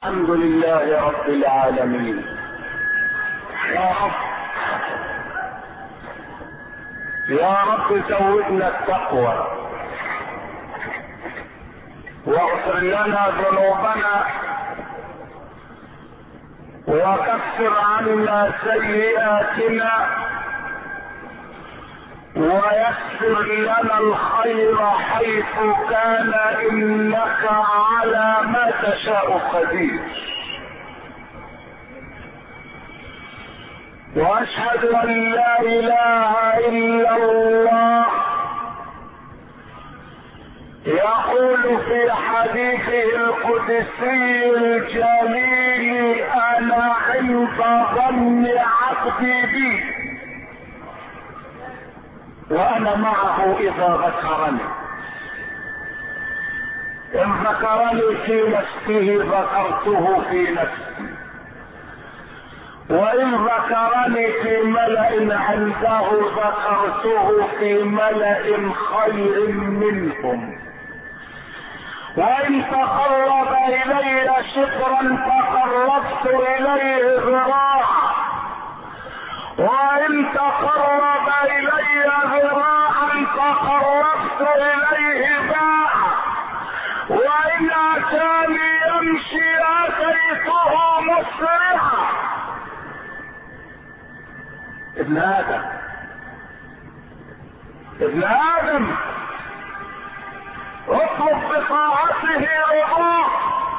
الحمد لله رب العالمين. يا رب يا رب زودنا التقوى واغفر لنا ذنوبنا وكفر عنا سيئاتنا ويسر لنا الخير حيث كان انك على ما تشاء قدير. واشهد ان لا اله الا الله يقول في حديثه القدسي الجليل: انا عند ظن عبدي بي وانا معه اذا ذكرني. ان ذكرني في نفسه ذكرته في نفسي، وان ذكرني في ملأ عنده ذكرته في ملأ خير منهم. وان تقرب الي شبرا تقربت اليه ذراعا، وان تقرب الي ذراعا تقربت اليه باعا، وان اتاني يمشي اتيته مسرعا. ابن ادم ابن ادم اطلب بطاعته رضاه،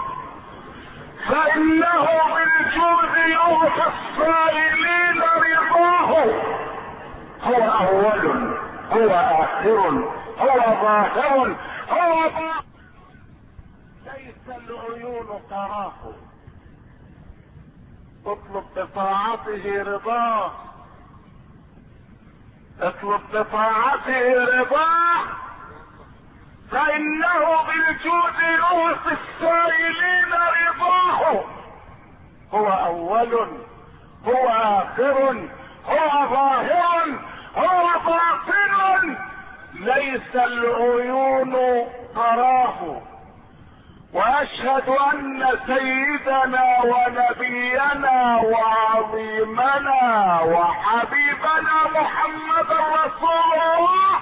فانه بالجود يعطي الصائلين رضاه. هو اول، هو اخر، هو ظاهر، هو باطن، ليس العيون تراه. اطلب بطاعته رضاه، اطلب بطاعته رضاه، فانه بالجود يعطي السائلين رضاه. هو اول، هو اخر، هو ظاهر، هو باطن، ليس العيون تراه. واشهد ان سيدنا ونبينا وعظيمنا وحبيبنا محمد رسول الله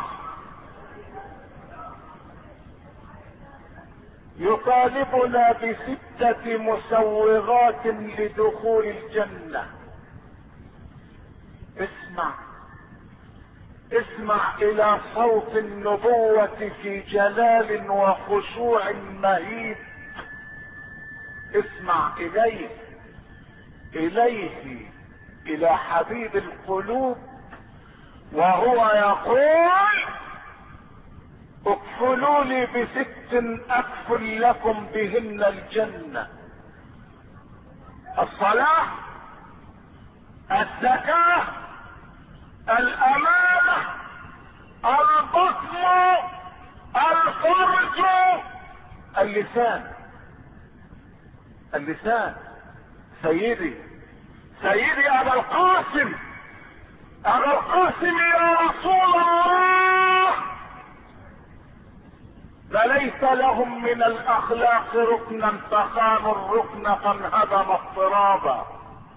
يطالبنا بستة مسوغات لدخول الجنة. اسمع الى صوت النبوة في جلال وخشوع مهيب. اسمع اليه الى حبيب القلوب وهو يقول: اكفلوا لي بست اكفل لكم بهن الجنة: الصلاة، الزكاة، الامانة، البطن، الفرج، اللسان. سيدي ابا القاسم يا رسول الله، فليس لهم من الاخلاق ركنا فخانوا الركن فانهدم اضطرابا.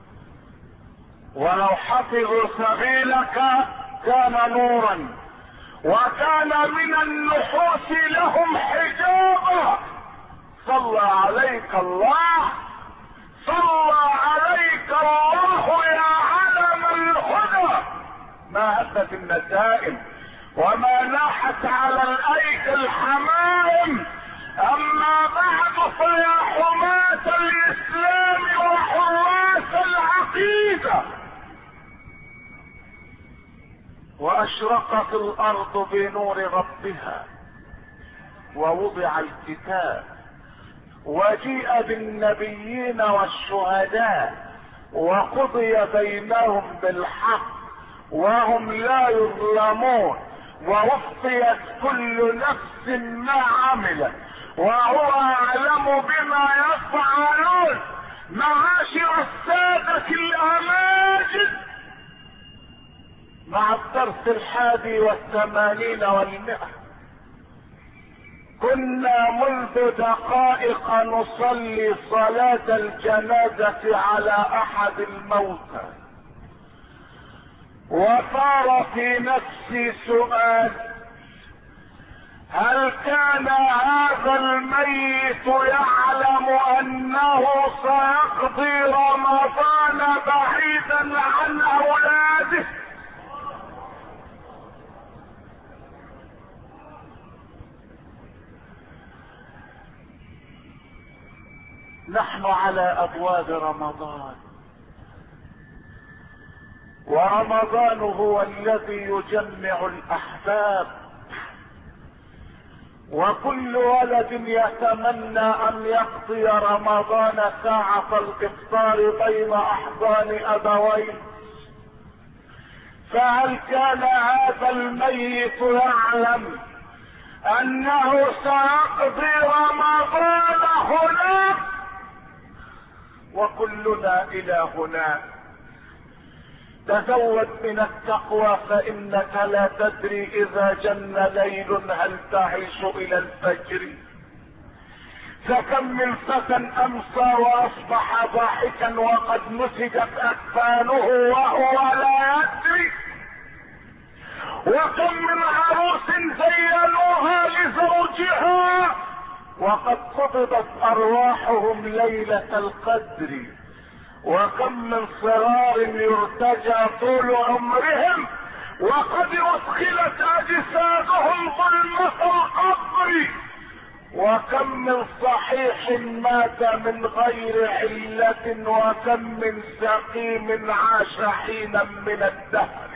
ولو حفظوا سبيلك كان نورا، وكان من النحوس لهم حجابا. صلى عليك الله، صلى عليك الله يا علم الهدى. ما هبت النسائم وما لاحت على الايك الحمائم. اما بعد فيا حماة الاسلام وحراس العقيدة، واشرقت الارض بنور ربها، ووضع الكتاب، وجيء بالنبيين والشهداء، وقضي بينهم بالحق وهم لا يظلمون، ووفيت كل نفس ما عملت، وهو اعلم بما يفعلون. معاشر السادة الاماجد، مع الدرس 81 و100 كنا منذ دقائق نصلي صلاة الجنازة على احد الموتى، وصار في نفسي سؤال: هل كان هذا الميت يعلم انه سيقضي رمضان بعيدا عن اولاده؟ نحن على ابواب رمضان، ورمضان هو الذي يجمع الاحباب، وكل ولد يتمنى ان يقضي رمضان ساعة الافطار بين احضان ابويه. فهل كان هذا الميت يعلم انه سيقضي رمضان هناك؟ وكلنا الى هناك. تزود من التقوى فانك لا تدري اذا جن ليل هل تعيش الى الفجر. فكم من فتى امسى واصبح ضاحكا وقد نسجت اكفانه وهو لا يدري، وكم من عروس زينوها لزوجها وقد قبضت ارواحهم ليلة القدر، وكم من صغار يرتجى طول عمرهم وقد ادخلت اجسادهم ظلمة القبر، وكم من صحيح مات من غير علة، وكم من سقيم عاش حينا من الدهر.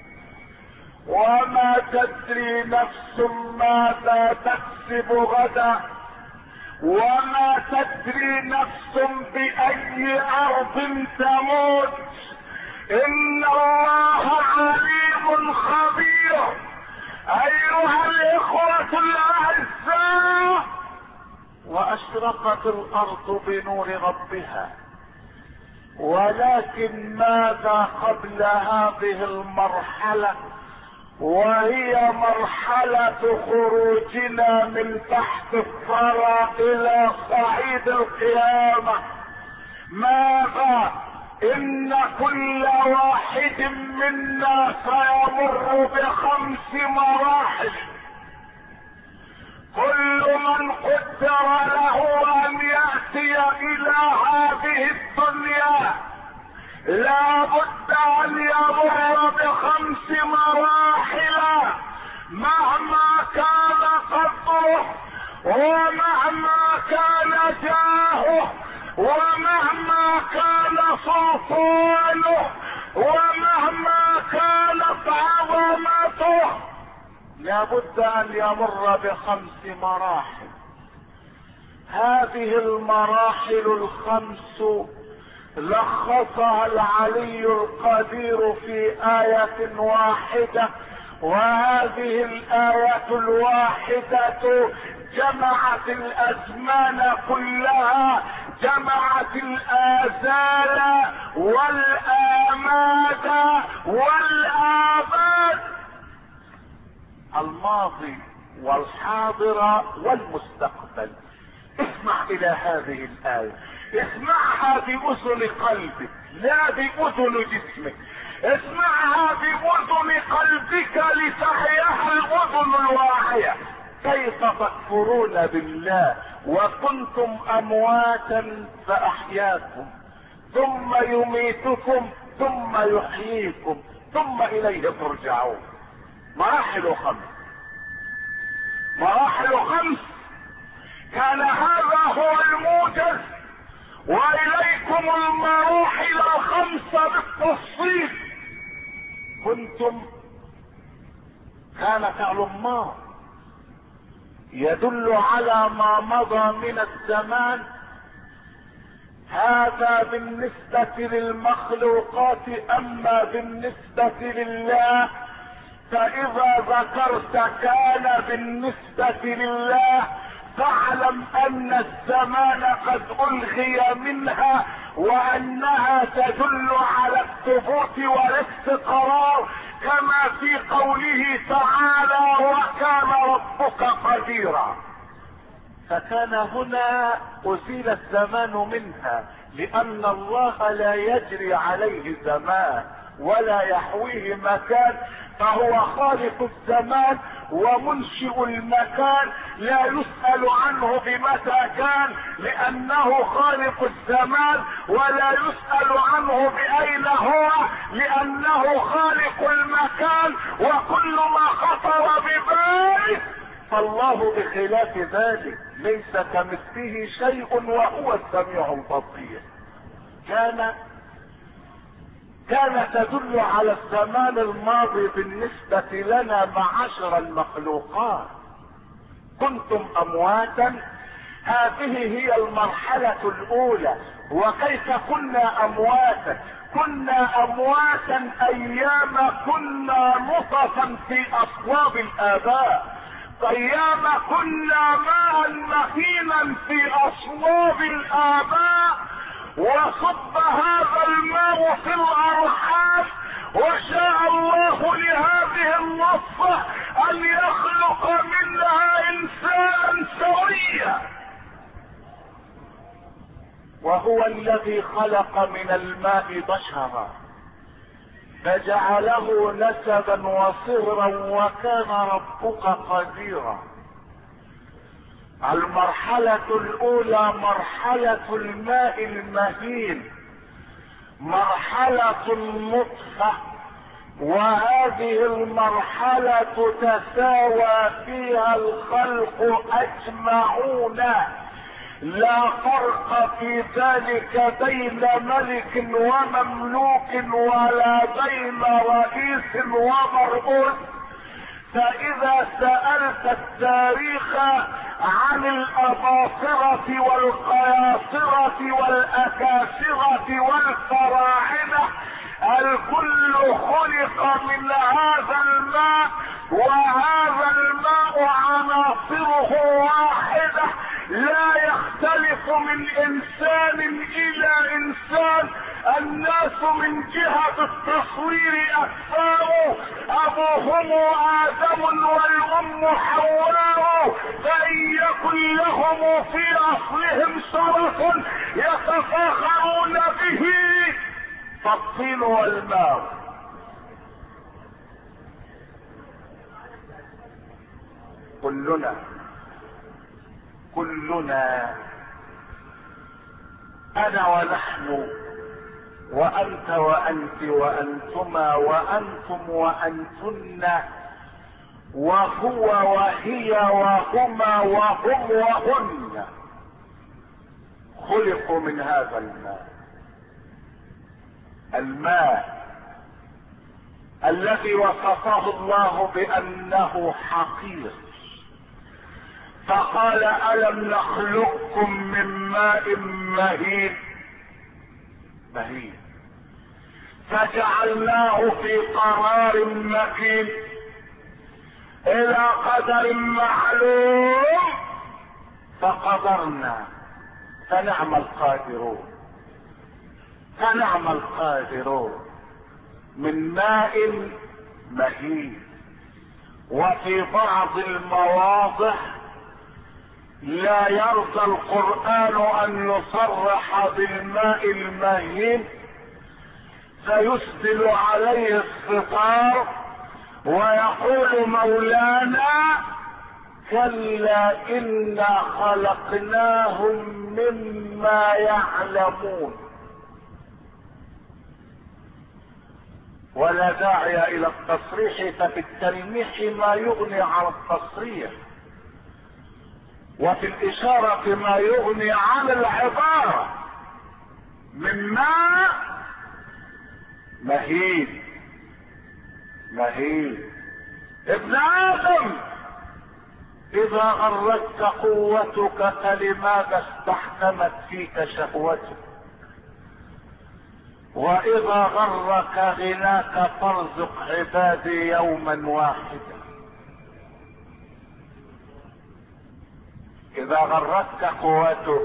وما تدري نفس ماذا تكسب غدا، وما تدري نفس بأي أرض تموت. إن الله عليم خبير. أيها الإخوة الأعزاء، وأشرقت الأرض بنور ربها، ولكن ماذا قبل هذه المرحلة، وهي مرحلة خروجنا من تحت الثرى الى صعيد القيامة؟ ماذا؟ ان كل واحد منا سيمر ب5 مراحل. كل من قدر له ان يأتي الى هذه الدنيا لا بد ان يمر ب5 مراحل، مهما كان قدره، ومهما كان جاهه، ومهما كان سلطانه، ومهما كانت عظمته، لا بد ان يمر ب5 مراحل. هذه المراحل ال5 لخصها العلي القدير في آية واحدة، وهذه الآية الواحدة جمعت الأزمان كلها، جمعت الآزال والآماد والآباد، الماضي والحاضر والمستقبل. اسمع إلى هذه الآية، اسمعها بأذن قلبك لا بأذن جسمك، اسمعها بأذن قلبك لتحياها الأذن الواعية. كيف تكفرون بالله وكنتم أمواتا فأحياكم، ثم يميتكم ثم يحييكم ثم إليه ترجعون. مراحل 5، مراحل 5. كان هذا هو الموجز، وإليكم المراحل 5 بالتفصيل. كنتم، كان فعل ما يدل على ما مضى من الزمان. هذا بالنسبة للمخلوقات، اما بالنسبة لله فاذا ذكرت كان بالنسبة لله فاعلم ان الزمان قد الغي منها، وانها تدل على الثبوت والاستقرار، كما في قوله تعالى: وكان ربك قديرا. فكان هنا أزيل الزمان منها، لأن الله لا يجري عليه زمان ولا يحويه مكان، فهو خالق الزمان ومنشئ المكان، لا يسأل عنه بمتى كان لأنه خالق الزمان، ولا يسأل عنه بأين هو لأنه خالق المكان، وكل ما خطر بباله فالله بخلاف ذلك ليس كمثله شيء وهو السميع البصير. كان تدل على الزمان الماضي بالنسبة لنا معاشر المخلوقات. كنتم أمواتا، هذه هي المرحلة الأولى. وكيف كنا أمواتا؟ كنا أمواتا أيام كنا نطفا في أصلاب الآباء، أيام كنا ماء مهينا في أصلاب الآباء، وصب هذا الماء في الأرحام، وشاء الله لهذه النطفة أن يخلق منها إنسانا سويا، وهو الذي خلق من الماء بشرا فجعله نسبا وصهرا وكان ربك قديرا. المرحلة الأولى مرحلة الماء المهين، مرحلة النطفة، وهذه المرحلة تساوى فيها الخلق أجمعون، لا فرق في ذلك بين ملك ومملوك ولا بين رئيس ومرؤوس. فإذا سألت التاريخ عن الأباصرة والقياصرة والأكاسرة والفراعنة، الكل خلق من هذا الماء، وهذا الماء عناصره واحدة لا يختلف من إنسان إلى إنسان. الناس من جهة التصوير أكثر، أبوهم آدم والأم حواء، فإن يكن لهم في أصلهم شرف يتفاخرون به فالطين والماء. كلنا أنا ونحن وأنت وأنت وأنتما وأنتم وأنتن وهو وهي وهما وهم وهن خلقوا من هذا الماء الذي وصفه الله بأنه حقير، فقال ألم نخلقكم من ماء مهين فجعلناه في قرار مكين إلى قدر معلوم فقدرنا فنعم القادرون من ماء مهين. وفي بعض المواضع لا يرضى القرآن أن يصرح بالماء المهين، فيسدل عليه الستار ويقول مولانا كلا إنا خلقناهم مما يعلمون. ولا داعي إلى التصريح، ففي التلميح ما يغني عن التصريح، وفي الإشارة ما يغني عن العبارة. من ماء مهين. ابن آدم إذا غرتك قوتك فلماذا استحكمت فيك شهوتك؟ وإذا غرك غناك فارزق عبادي يوما واحدا. إذا غرتك قوتك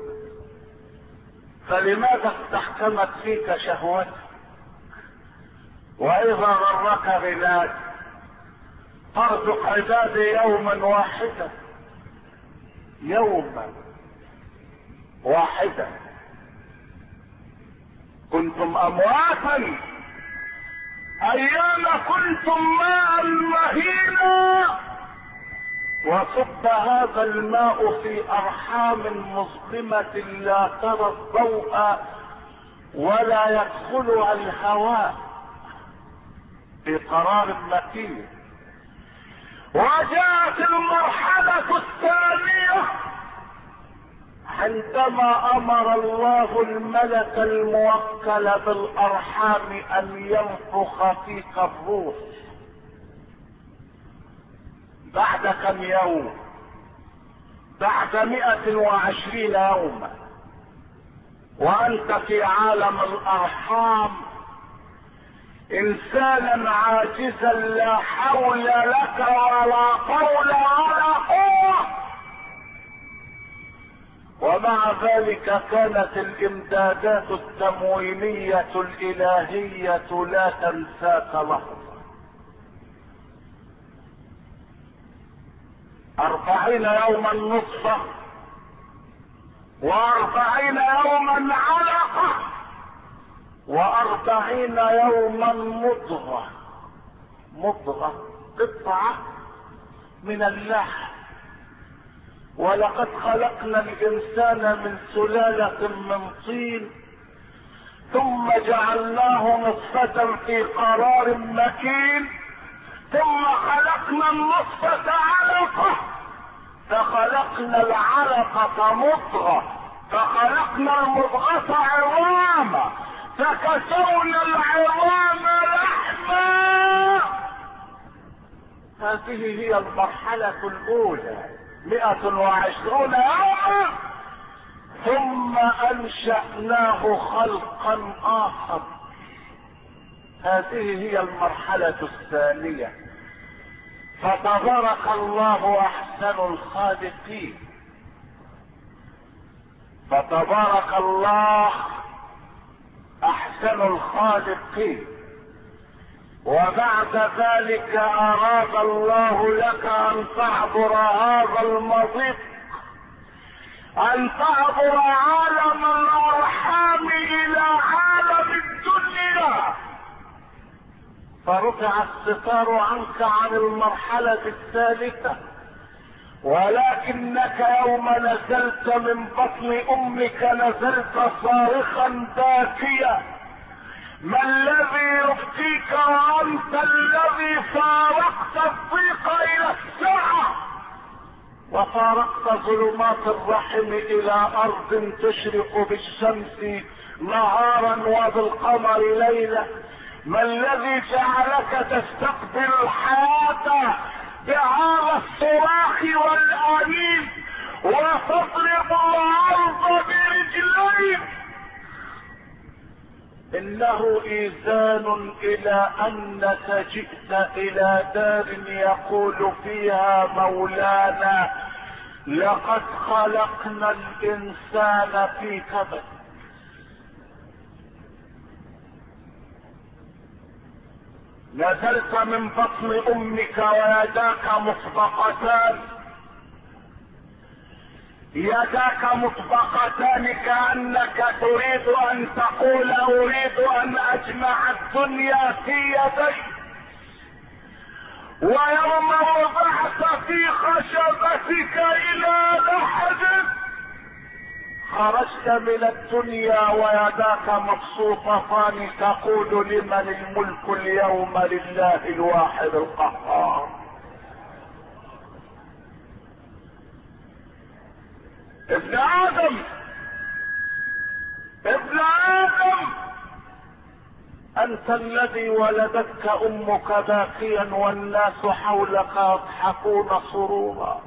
فلماذا استحكمت فيك شهوتك؟ وإذا غرك غناك فارزق عبادي يوما واحدا. يوما واحدا كنتم امواتا ايام كنتم ماء مهينا، وصب هذا الماء في ارحام مظلمة لا ترى الضوء ولا يدخلها الهواء في قرار مكين. وجاءت المرحلة الثانية عندما امر الله الملك الموكل بالارحام ان ينفخ فيك الروح. بعد كم يوم؟ بعد 120 يوما، وانت في عالم الارحام انسانا عاجزا لا حول لك ولا قول ولا قوة، ومع ذلك كانت الامدادات التموينية الالهية لا تنساك لحظة. 40 يوما نطفة، و40 يوما علقة، و40 يوما مضغة. مضغة قطعة من اللحم. ولقد خلقنا الانسان من سلالة من طين ثم جعلناه نطفة في قرار مكين، ثم خلقنا النطفة علقة، فخلقنا العلقة مضغة، فخلقنا المضغة عظاما، فكسونا العظام لحما. هذه هي المرحلة الأولى، 120 يوما، ثم أنشأناه خلقا آخر. هذه هي المرحلة الثانية. فتبارك الله أحسن الخالقين. فتبارك الله أحسن الخالقين. وبعد ذلك أراد الله لك أن تعبر هذا المضيق، أن تعبر عالم الأرحام إلى عالم الدنيا، فرفع الستار عنك عن المرحلة الثالثة. ولكنك يوم نزلت من بطن أمك نزلت صارخا باكيا: ما الذي يبكيك وأنت الذي فارقت الضيق إلى الساعة، وفارقت ظلمات الرحم إلى أرض تشرق بالشمس نهارا وبالقمر ليلا؟ ما الذي جعلك تستقبل الحياة بهذا الصراخ والأنين وتضرب الأرض برجليك؟ إنه إيذان إلى أنك جئت إلى دار يقول فيها مولانا: لقد خلقنا الإنسان في كبد. نزلت من بطن أمك ويداك مطبقتان، يداك مطبقتان كأنك تريد أن تقول: أريد أن أجمع الدنيا في يدي. ويوم وضعت في خشبتك إلى لحد خرجت من الدنيا ويداك مبسوطتان تقول: لمن الملك اليوم؟ لله الواحد القهار. ابن آدم، ابن آدم، أنت الذي ولدتك أمك باكيا والناس حولك يضحكون سرورا.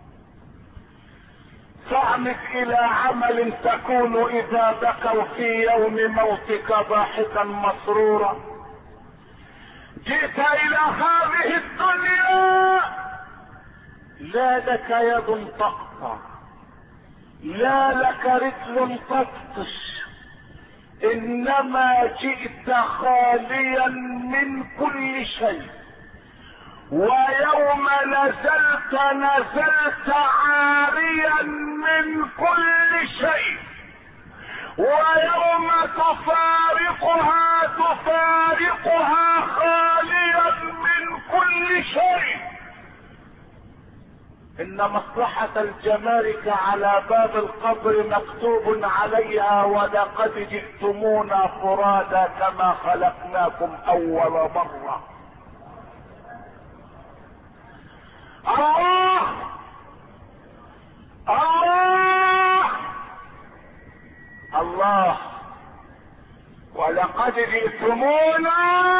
فاعمد إلى عمل تكون إذا بكوا في يوم موتك ضاحكا مسرورا. جئت إلى هذه الدنيا لا لك يد تقطع، لا لك رجل تبطش، إنما جئت خاليا من كل شيء، ويوم نزلت عاريا من كل شيء، ويوم تفارقها خاليا من كل شيء. ان مصلحة الجمارك على باب القبر مكتوب عليها: ولقد جئتمونا فرادا كما خلقناكم اول مرة. الله الله الله، ولقد جئتمونا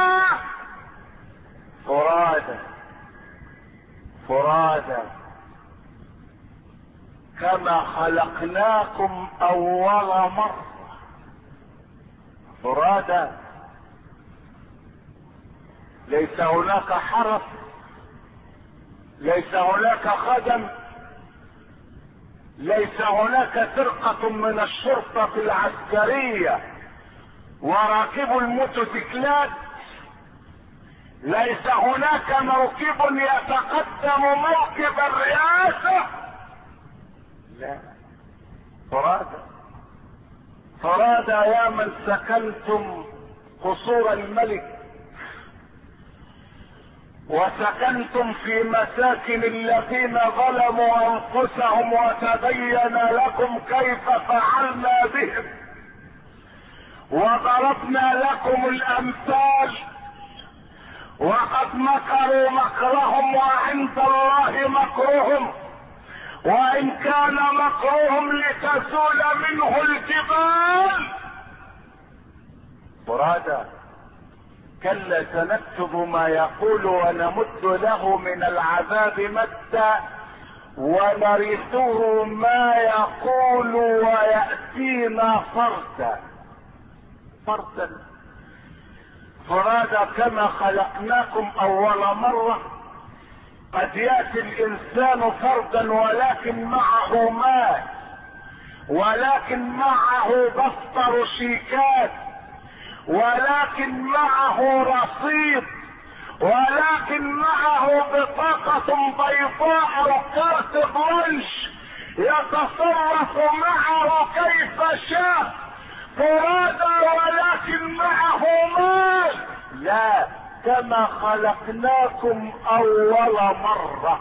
فرادا كما خلقناكم اول مرة. فرادا، ليس هناك حرس، ليس هناك خدم، ليس هناك فرقة من الشرطة العسكرية وراكب الموتوسيكلات، ليس هناك موكب يتقدم موكب الرئاسة. لا، فرادا يا من سكنتم قصور الملك وسكنتم في مساكن الذين ظلموا انفسهم، وتبين لكم كيف فعلنا بهم وضربنا لكم الامثال. وقد مكروا مكرهم وعند الله مكرهم، وان كان مكرهم لتزول منه الجبال. فرادا، كلا سنكتب ما يقول ونمد له من العذاب مدا ونرثه ما يقول ويأتينا فردا. فرادا كما خلقناكم اول مرة. قد يأتي الانسان فردا ولكن معه مال، ولكن معه دفتر شيكات، ولكن معه رصيد، ولكن معه بطاقة بيضاء او كارت بلانش يتصرف معه كيف شاء. فرادا ولكن معه مال. لا، كما خلقناكم اول مرة.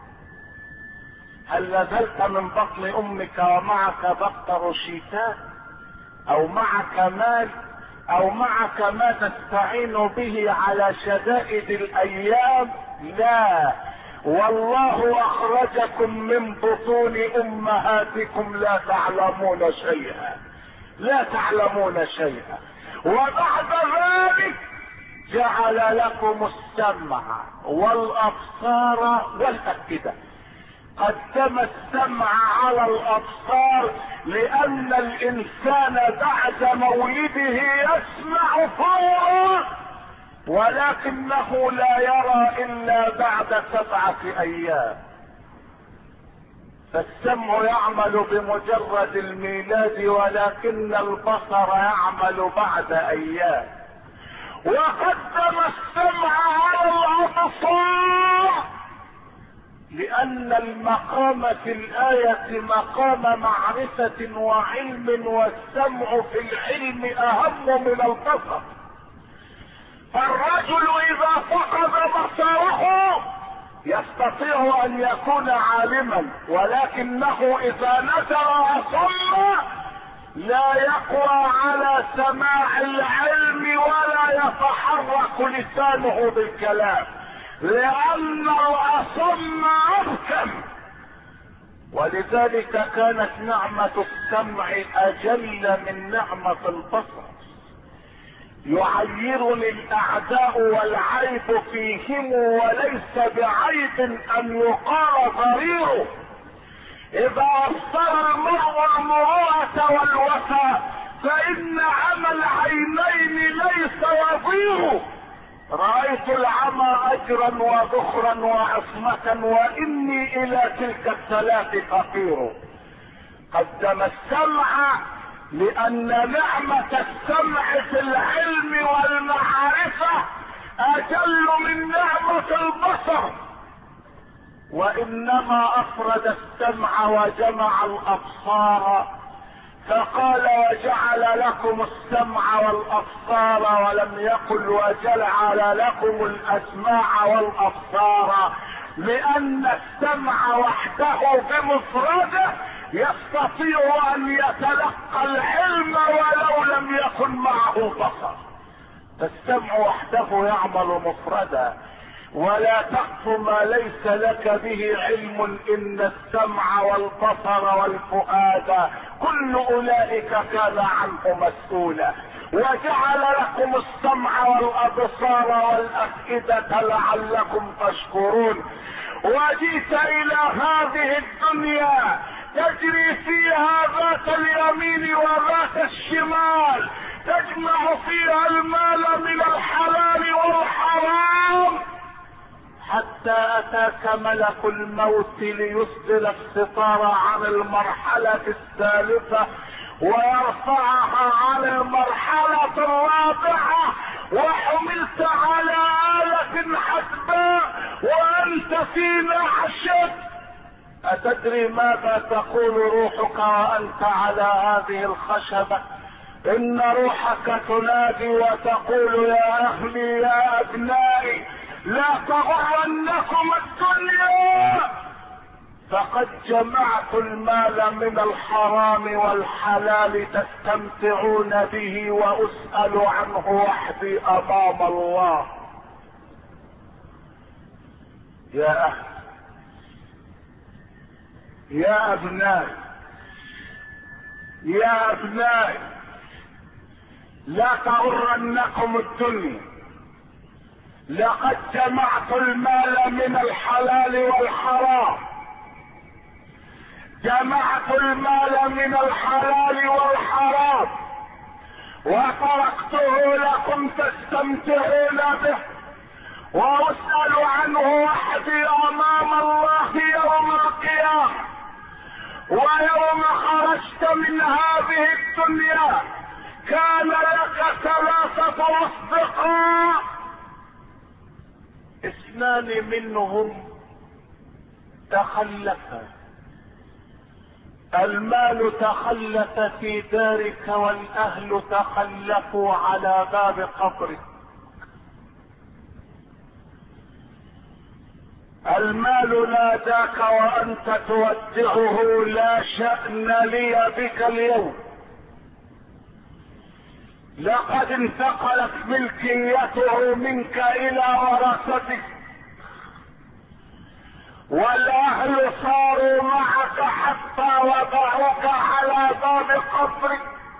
هل نزلت من بطن امك ومعك دفتر شيكات، او معك مال، او معك ما تستعين به على شدائد الايام؟ لا، والله اخرجكم من بطون امهاتكم لا تعلمون شيئا. وبعد ذلك جعل لكم السمع والابصار والافئدة. قدم السمع على الابصار لان الانسان بعد مولده يسمع فورا، ولكنه لا يرى الا بعد 7 ايام. فالسمع يعمل بمجرد الميلاد، ولكن البصر يعمل بعد ايام. وقدم السمع على الابصار لان المقام في الاية مقام معرفة وعلم، والسمع في العلم اهم من البصر. فالرجل اذا فقد بصره يستطيع ان يكون عالما، ولكنه اذا نزل اصم لا يقوى على سماع العلم ولا يتحرك لسانه بالكلام، لان الاصم ابكم. ولذلك كانت نعمة السمع اجل من نعمة البصر. يعيرني الاعداء والعيب فيهم، وليس بعيب ان يقال ضريره. اذا ابصر المرء المروءة والوفاء فان عمى العينين ليس يضير. رأيت العمى اجرا وذخرا وعصمة، واني الى تلك الثلاث فقير. قدم السمع لان نعمة السمع في العلم والمعرفة اجل من نعمة البصر، وانما افرد السمع وجمع الابصار، فقال وجعل لكم السمع والابصار، ولم يقل وجعل لكم الاسماع والابصار، لان السمع وحده بمفرده يستطيع ان يتلقى العلم ولو لم يكن معه البصر. السمع وحده يعمل مفردا. ولا تقف ما ليس لك به علم، ان السمع والبصر والفؤاد كل اولئك كان عنه مسؤولا. وجعل لكم السمع والابصار والافئدة لعلكم تشكرون. وجئت الى هذه الدنيا تجري فيها ذات اليمين وذات الشمال، تجمع فيها المال من الحلال والحرام، حتى اتاك ملك الموت ليسدل الستار عن المرحلة الثالثة ويرفعها عن المرحلة الرابعة، وحملت على آلة حسباء وانت في نعشك. اتدري ماذا تقول روحك وانت على هذه الخشبة؟ ان روحك تنادي وتقول يا اهلي يا ابنائي لا تغرنكم الدنيا، فقد جمعت المال من الحرام والحلال تستمتعون به، واسأل عنه وحدي امام الله. يا اهل يا ابنائي يا ابنائي لا تغرنكم الدنيا، لقد جمعت المال من الحلال والحرام، جمعت المال من الحلال والحرام وتركته لكم تستمتعون به، واسأل عنه وحدي امام الله يوم القيامة. ويوم خرجت من هذه الدنيا كان لك 3 اصدقاء، 2 منهم تخلفا. المال تخلف في دارك، والاهل تخلفوا على باب قبرك. المال ناداك وانت تودعه لا شأن لي بك اليوم، لقد انتقلت ملكيته منك الى ورثتك، والاهل صاروا معك حتى وضعوك على باب قبرك.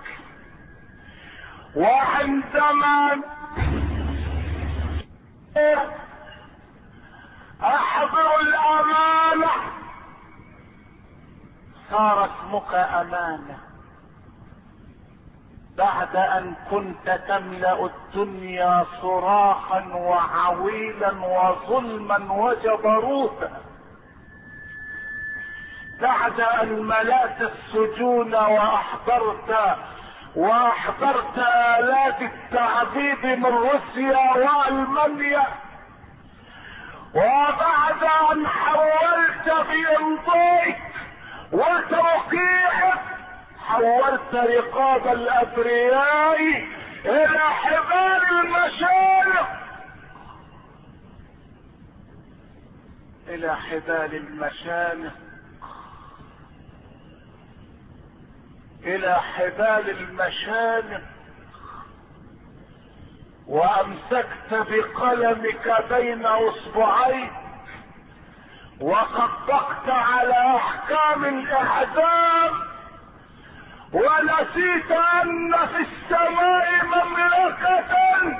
وعندما احضر الامانة صار اسمك امانة، بعد ان كنت تملأ الدنيا صراخا وعويلا وظلما وجبروتا، بعد ان ملأت السجون واحضرت آلات التعذيب من روسيا والمانيا، وبعد ان حولت بامضائك وتوقيعك حولت رقاب الابرياء الى حبال المشارق، الى حبال المشانق، الى حبال المشانق، وامسكت بقلمك بين اصبعيك وطبقت على احكام الاعدام، ونسيت ان في السماء مملكة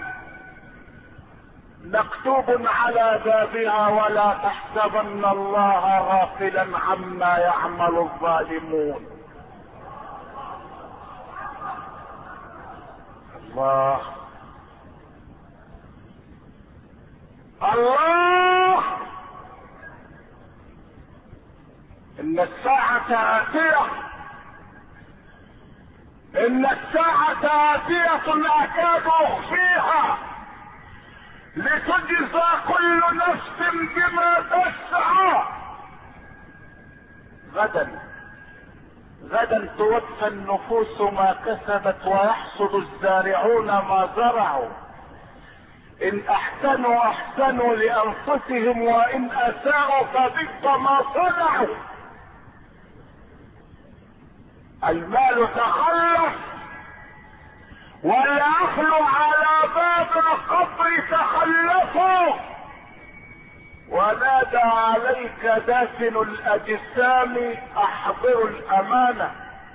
مكتوب على بابها ولا تحسبن الله غافلا عما يعمل الظالمون. الله الله، ان الساعة آتية، ان الساعة آتية اكاد اخفيها، لتجزى كل نفس بما تسعى. غدا توفى النفوس ما كسبت ويحصد الزارعون ما زرعوا. ان احسنوا احسنوا لانفسهم وان اساءوا فبئس ما صنعوا. المال تخلص والاهل على باب القبر تخلفوا. ونادى عليك دافن الاجسام احضروا الامانة.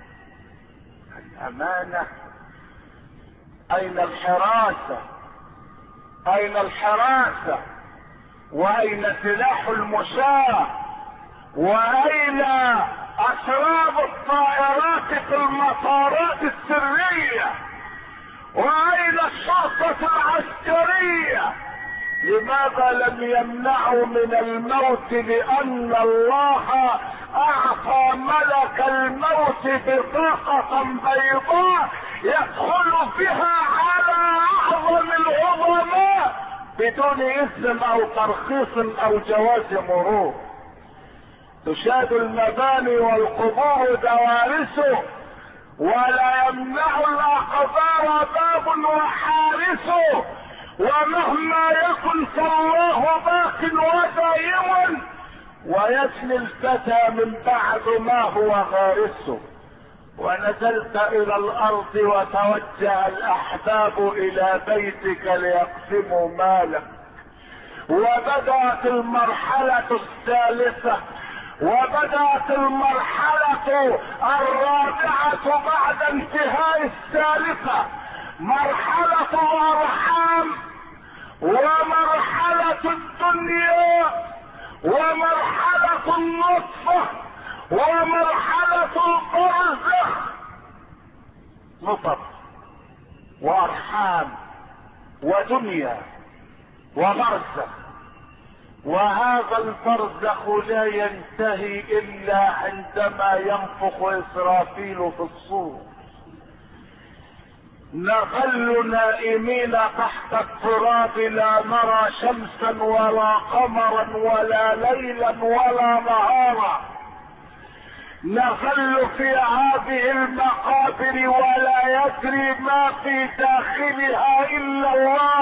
الامانة اين الحراسة؟ اين الحراسة؟ واين سلاح المشاة؟ واين اسراب الطائرات في المطارات السرية؟ واين الشرطة العسكرية؟ لماذا لم يمنعوا من الموت؟ لان الله اعطى ملك الموت بطاقة بيضاء يدخل بها على اعظم العظماء بدون اذن او ترخيص او جواز مرور. تشاد المباني والقبور دوارسه ولا يمنع الاقدار باب وحارسه. ومهما يكن فالله باق ودائم ويفني الفتى من بعد ما هو غارسه. ونزلت الى الارض وتوجه الاحباب الى بيتك ليقسموا مالك. وبدأت المرحلة الثالثة وبدأت المرحلة الرابعة بعد انتهاء الثالثة، مرحلة الارحام ومرحلة الدنيا ومرحلة النطفة ومرحلة البرزخ. نطف وارحام ودنيا وبرزخ. وهذا البرزخ لا ينتهي الا عندما ينفخ اسرافيل في الصور. نظل نائمين تحت التراب لا نرى شمسا ولا قمرا ولا ليلا ولا نهارا. نظل في هذه المقابر ولا يدري ما في داخلها الا الله.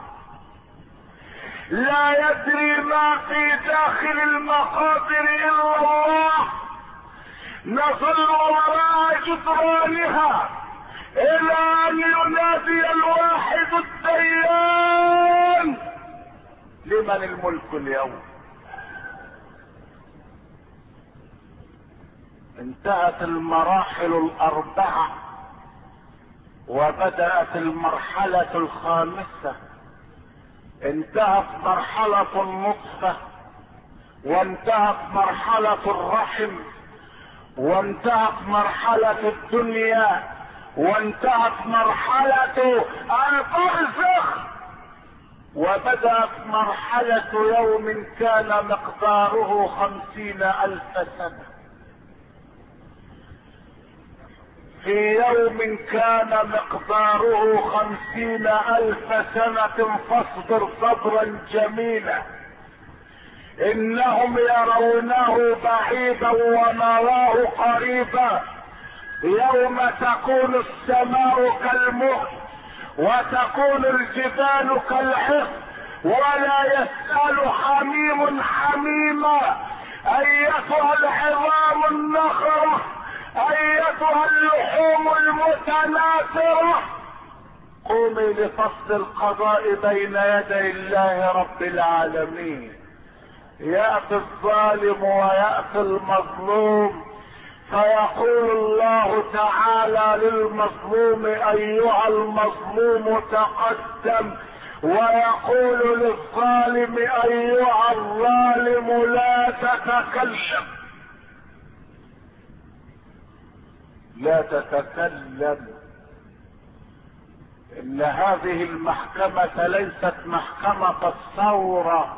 لا يدري ما في داخل المقابر الا الله. نظل وراء جدرانها الى ان ينادي الواحد الديان لمن الملك اليوم. انتهت المراحل الاربعة وبدأت المرحلة الخامسة. انتهت مرحلة النطفة وانتهت مرحلة الرحم وانتهت مرحلة الدنيا وانتهت مرحلة البرزخ وبدأت مرحلة يوم كان مقداره 50,000 سنة. في يوم كان مقداره 50,000 سنة فاصبر صبرا جميلا. انهم يرونه بعيدا ونراه قريبا. يوم تكون السماء كالمهل وتكون الجبال كالعهن ولا يسأل حميم حميما ايتها العظام النخرة ايتها اللحوم المتناثرة. قومي لفصل القضاء بين يدي الله رب العالمين. يأتي الظالم ويأتي المظلوم فيقول الله تعالى للمظلوم ايها المظلوم تقدم، ويقول للظالم ايها الظالم لا تتكلم. لا تتكلم. ان هذه المحكمة ليست محكمة الثورة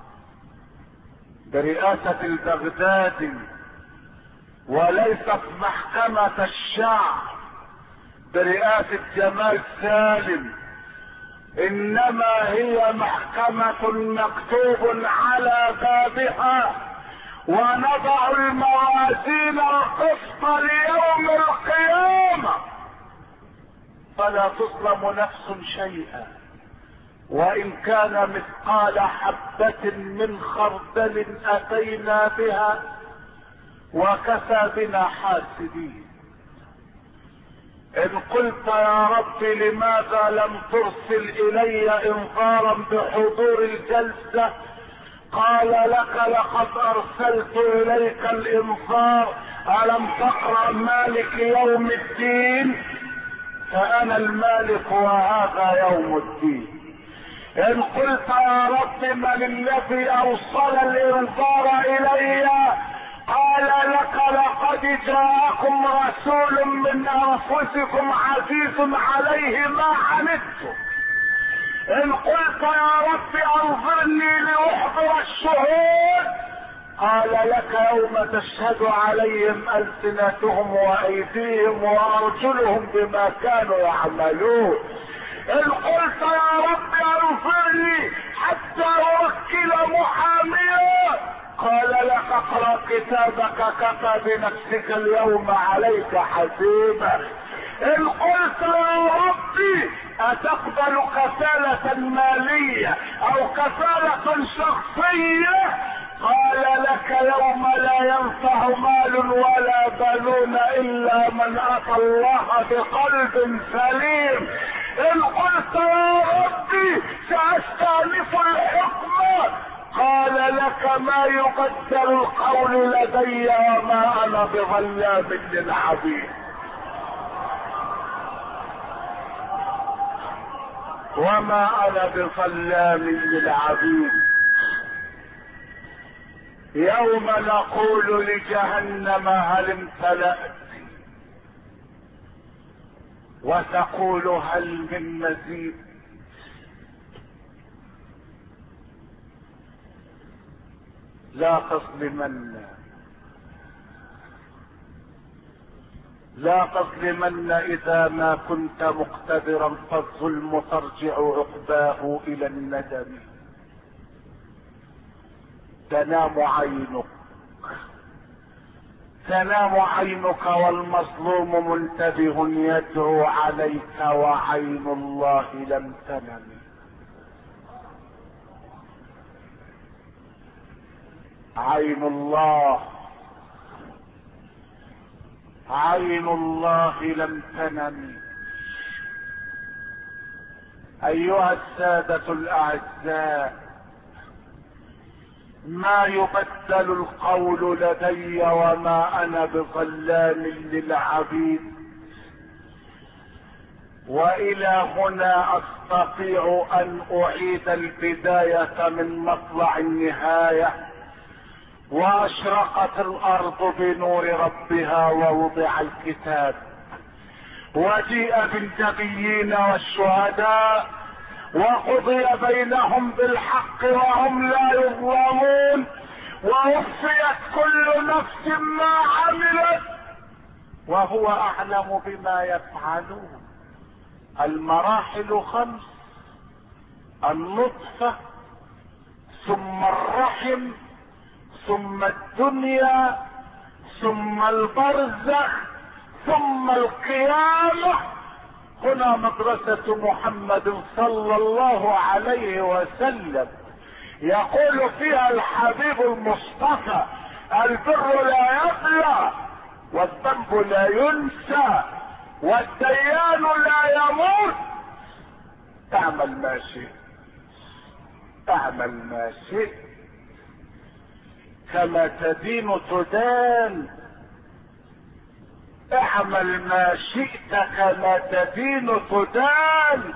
برئاسة البغدادي، وليست محكمة الشعب برئاسة جمال سالم، انما هي محكمة مكتوب على بابها: ونضع الموازين القسط ليوم القيامة فلا تظلم نفس شيئا، وان كان مثقال حبة من خردل اتينا بها وكفى بنا حاسبين. ان قلت يا رب لماذا لم ترسل الي انذارا بحضور الجلسة، قال لك: لقد ارسلت اليك الانذار، الم تقرأ مالك يوم الدين؟ فانا المالك وهذا يوم الدين. ان قلت يا رب من الذي اوصل الانذار الي، قال لك: لقد جاءكم رسول من انفسكم عزيز عليه ما عنتم. ان قلت يا رب انظرني لاحضر الشهود، قال لك: يوم تشهد عليهم السنتهم وايديهم وارجلهم بما كانوا يعملون. ان قلت يا رب انظرني حتى اوكل محاميا، قال لك: اقرأ كتابك كفى بنفسك اليوم عليك حسيبا. ان قلت يا ربي اتقبل كفالة مالية او كفالة شخصية، قال لك: يوم لا ينفع مال ولا بنون الا من اتى الله بقلب سليم. ان قلت يا ربي ساستأنف الحكم، قال لك: ما يقدر القول لدي وما انا بظلام للعبيد. وما انا بظلام للعبيد. يوم نقول لجهنم: هل امتلأت؟ وتقول: هل من مزيد؟ لا تظلمن، لا تظلمن اذا ما كنت مقتدرا، فالظلم ترجع عقباه الى الندم. تنام عينك، تنام عينك والمظلوم منتبه يدعو عليك وعين الله لم تنم. عين الله، عين الله لم تنم. ايها السادة الاعزاء، ما يبدل القول لدي وما انا بظلام للعبيد. والى هنا استطيع ان اعيد البداية من مطلع النهاية. واشرقت الارض بنور ربها ووضع الكتاب وجيء بالنبيين والشهداء وقضي بينهم بالحق وهم لا يظلمون، ووفيت كل نفس ما عملت وهو اعلم بما يفعلون. المراحل 5: النطفة، ثم الرحم، ثم الدنيا، ثم البرزخ، ثم القيامة. هنا مدرسة محمد صلى الله عليه وسلم يقول فيها الحبيب المصطفى: البر لا يبلى، والذنب لا ينسى، والديان لا يموت. اعمل ما شئت، اعمل ما شئت، كما تدين تدان. اعمل ما شئت كما تدين تدان.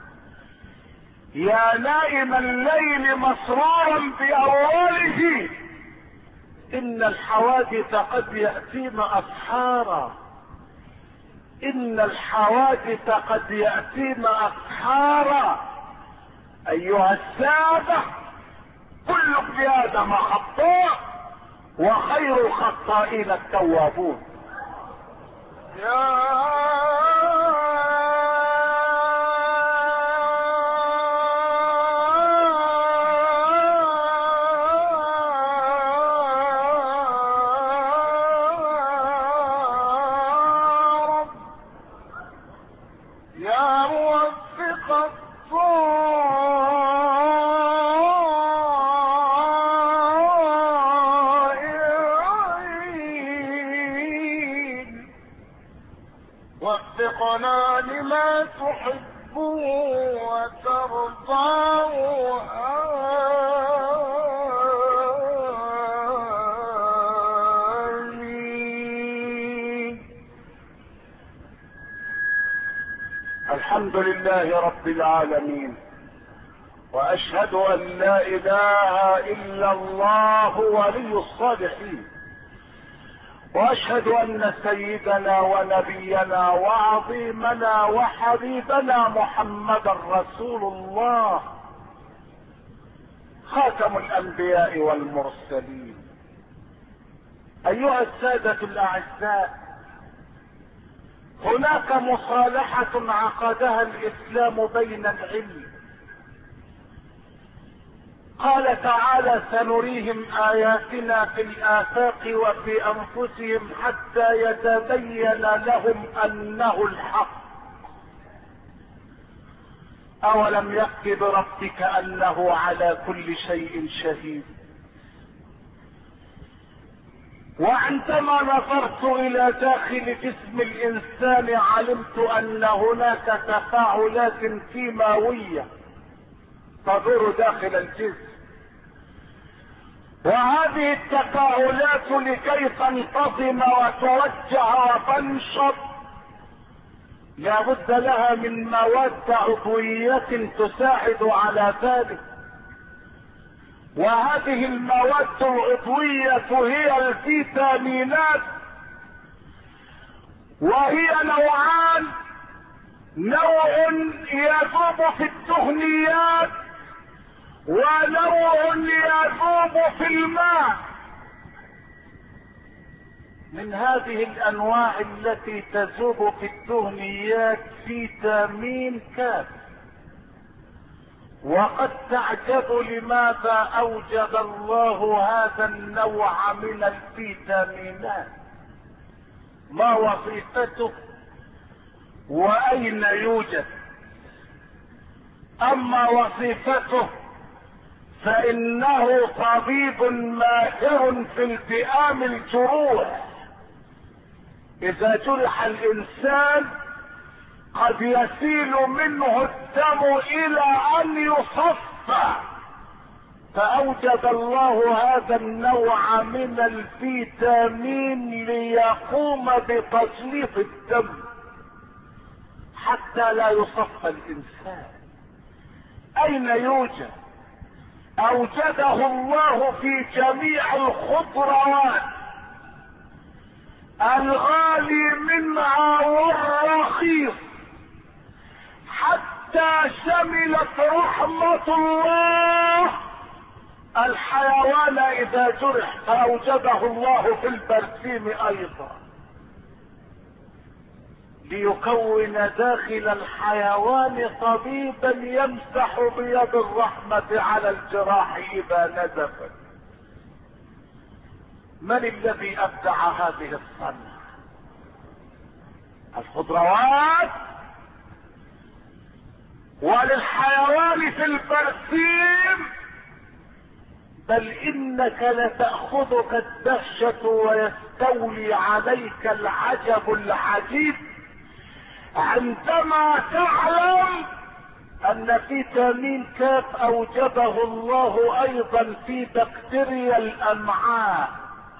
يا نائم الليل مسرورا بأوله، ان الحوادث قد يأتين أسحارا، ان الحوادث قد يأتين أسحارا. ايها السادة، كل ابن ادم خطاء وخير الخطائين التوابون. يا موفق الطائعين، وفقنا لما تحب وترضى. الحمد لله رب العالمين، واشهد ان لا اله الا الله ولي الصالحين، واشهد ان سيدنا ونبينا وعظيمنا وحبيبنا محمدا رسول الله، خاتم الانبياء والمرسلين. ايها السادة الاعزاء، هناك مصالحة عقدها الاسلام بين العلم. قال تعالى: سنريهم اياتنا في الافاق وفي انفسهم حتى يتبين لهم انه الحق. اولم يكف بربك انه على كل شيء شهيد. وعندما نظرت الى داخل جسم الانسان علمت ان هناك تفاعلات كيماوية تدور داخل الجسم، وهذه التفاعلات لكي تنتظم وتوجه وتنشط لابد لها من مواد عضوية تساعد على ذلك. وهذه المواد العضوية هي الفيتامينات، وهي نوعان: نوع يذوب في الدهنيات، ونوع يذوب في الماء. من هذه الانواع التي تذوب في الدهنيات فيتامين كاف. وقد تعجب لماذا اوجد الله هذا النوع من الفيتامينات، ما وظيفته واين يوجد؟ اما وظيفته فانه طبيب ماهر في التئام الجروح. اذا جرح الانسان قد يسيل منه الدم الى ان يصفى، فاوجد الله هذا النوع من الفيتامين ليقوم بتصليف الدم حتى لا يصفى الانسان. اين يوجد؟ اوجده الله في جميع الخضروات، الغالي منها والرخيص، حتى شملت رحمة الله الحيوان اذا جرح، فاوجده الله في البرسيم ايضا ليكون داخل الحيوان طبيبا يمسح بيد الرحمة على الجراح اذا نزفت. من الذي ابدع هذه الصنعة؟ الخضروات. وللحيوان في البرسيم بل انك لتأخذك الدهشة ويستولي عليك العجب العجيب عندما تعلم ان فيتامين كاف اوجده الله ايضا في بكتيريا الامعاء.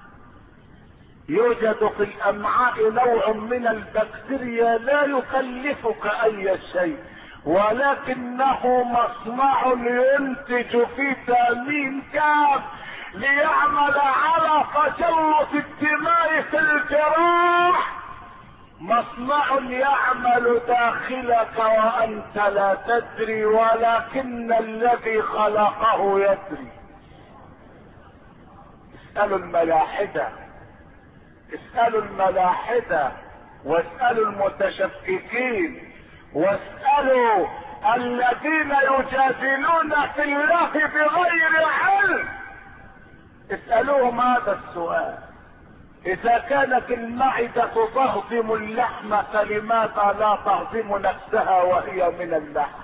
يوجد في الامعاء نوع من البكتيريا لا يكلفك اي شيء، ولكنه مصنع ينتج فيتامين كاف ليعمل على تجلط الدماء في الجراح، مصنع يعمل داخلك وانت لا تدري، ولكن الذي خلقه يدري. اسألوا الملاحدة، اسألوا الملاحدة، واسألوا المتشككين، واسألوا الذين يجادلون في الله بغير علم، اسألوهم هذا السؤال. اذا كانت المعدة تهضم اللحم فلماذا لا تهضم نفسها وهي من اللحم؟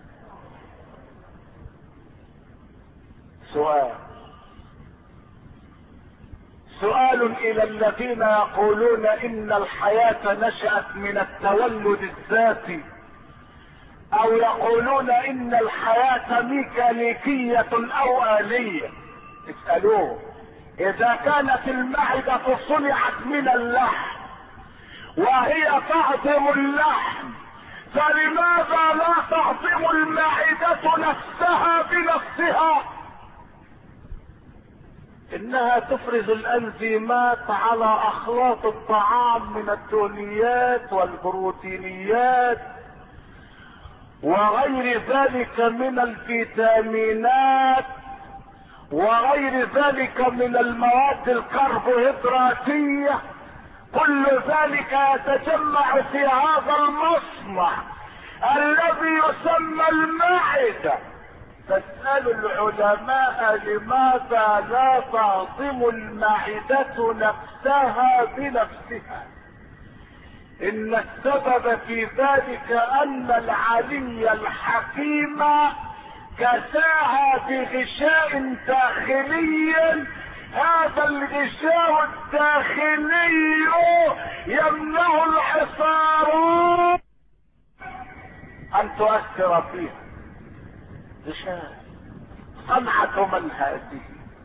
سؤال الى الذين يقولون ان الحياة نشأت من التولد الذاتي، او يقولون ان الحياة ميكانيكية او آلية. اسألوه اذا كانت المعدة صنعت من اللحم وهي تهضم اللحم فلماذا لا تهضم المعدة نفسها بنفسها؟ انها تفرز الانزيمات على اخلاط الطعام من الدهنيات والبروتينيات وغير ذلك من الفيتامينات وغير ذلك من المواد الكربوهيدراتية. كل ذلك يتجمع في هذا المصنع الذي يسمى المعدة. فاسألوا العلماء لماذا لا تهضم المعدة نفسها بنفسها؟ ان السبب في ذلك ان العلي الحكيم كساها بغشاء داخلي، هذا الغشاء الداخلي يمنع الحصارات ان تؤثر فيها. غشاء. صنعة من هذه؟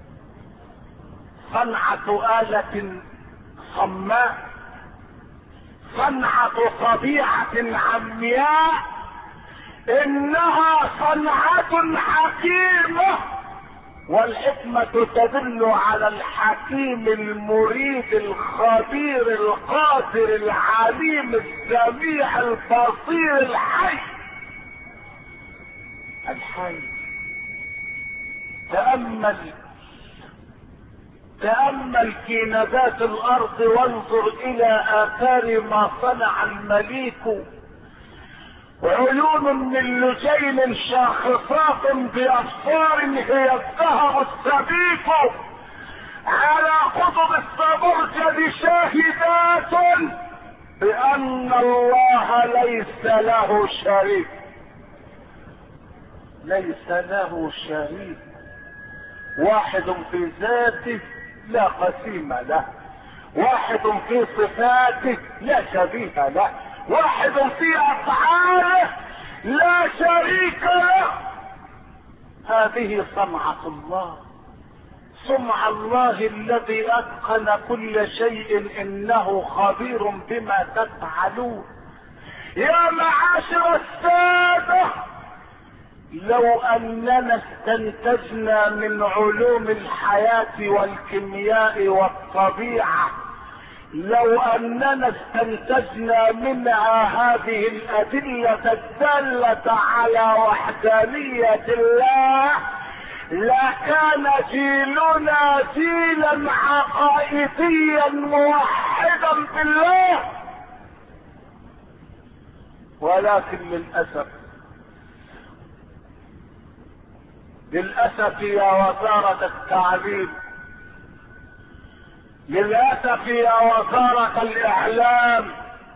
صنعة آلة صماء، صنعة طبيعة عمياء، انها صنعة حكيمة، والحكمة تدل على الحكيم المريد الخبير القادر العليم السميع البصير الحي. الحي. تأمل في نبات الارض وانظر الى اثار ما صنع المليك. عيون من لجين شاخصات بأبصار هي الذهب السبيك، على قطب الزبرجد شاهدات بأن الله ليس له شريك. ليس له شريك. واحد في ذاته لا قسيم له، واحد في صفاته لا شبيه له، واحد في افعاله لا شريك له. هذه صنعة الله، صنع الله الذي اتقن كل شيء، انه خبير بما تفعلون. يا معاشر السادة، لو اننا استنتجنا من علوم الحياة والكيمياء والطبيعة، لو اننا استنتجنا منها هذه الادلة الدالة على وحدانية الله، لكان جيلنا جيلا عقائديا موحدا بالله. ولكن للأسف يا وزارة التعليم، للأسف يا وزارة الإعلام،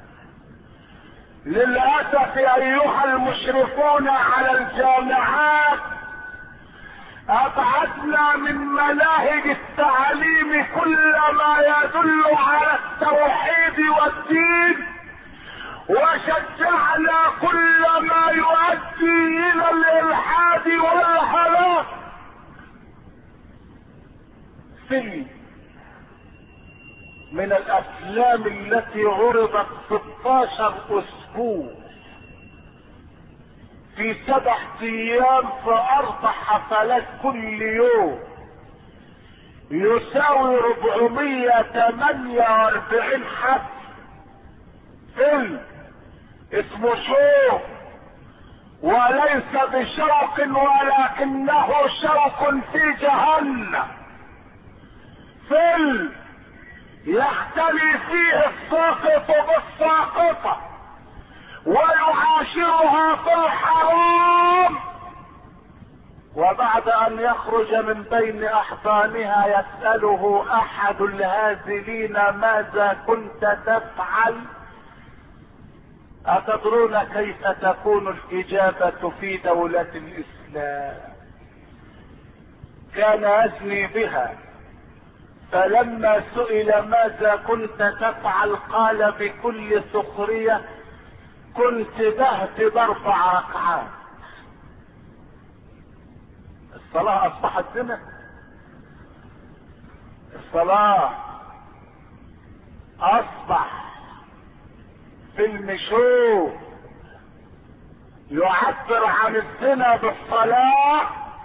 للأسف أيها المشرفون على الجامعات، أبعدنا من مناهج التعليم كل ما يدل على التوحيد والدين، وشجعنا كل ما يؤدي إلى الإلحاد والهلاك. فيلم من الافلام التي عرضت 16 اسبوع في 7 ايام في 4 حفلات كل يوم، يساوي 448 حفل. فيلم اسمه شوق، وليس بشوق ولكنه شوق في جهنم. فيلم يختلي فيه الساقط بالساقطة ويعاشرها في الحرام وبعد ان يخرج من بين احضانها يسأله احد الهازلين ماذا كنت تفعل؟ اتدرون كيف تكون الاجابة في دولة الاسلام؟ كان يزني بها، فلما سئل ماذا كنت تفعل قال بكل سخرية كنت بهت ب4 ركعات. الصلاة اصبحت زنا؟ الصلاة اصبح فيلم شو يعبر عن الزنا بالصلاة؟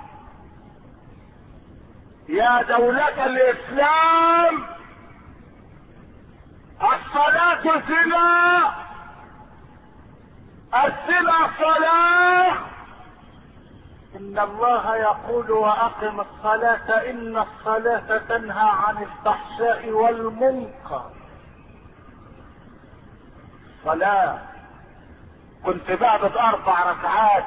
يا دولة الاسلام الصلاة زنا، الزنا صلاة. ان الله يقول واقم الصلاة ان الصلاة تنهى عن الفحشاء والمنكر. صلاة كنت بعد 4 ركعات؟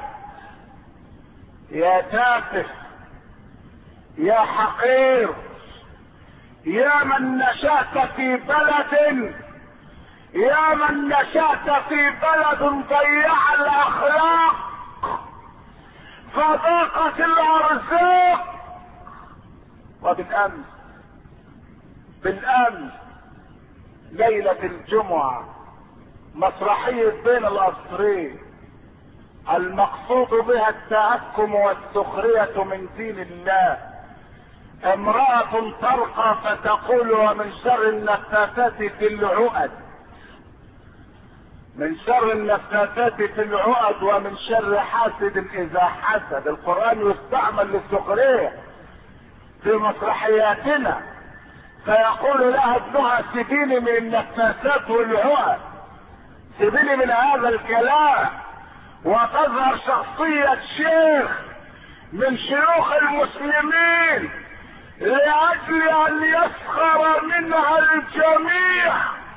يا تافه، يا حقير، يا من نشأت في بلد، يا من نشأت في بلد ضيع الاخلاق فضاقت الارزاق. بالامس ليلة الجمعة مسرحية بين القصرين المقصود بها التهكم والسخرية من دين الله. امرأة ترقى فتقول ومن شر النفاثات في العقد، من شر النفاثات في العقد ومن شر حاسد اذا حسد. القرآن يستعمل للسخرية في مسرحياتنا، فيقول لها ابنها سيبيني من النفاثات والعقد، سيبيني من هذا الكلام. وتظهر شخصية شيخ من شيوخ المسلمين لأجل أن يسخر منها الجميع،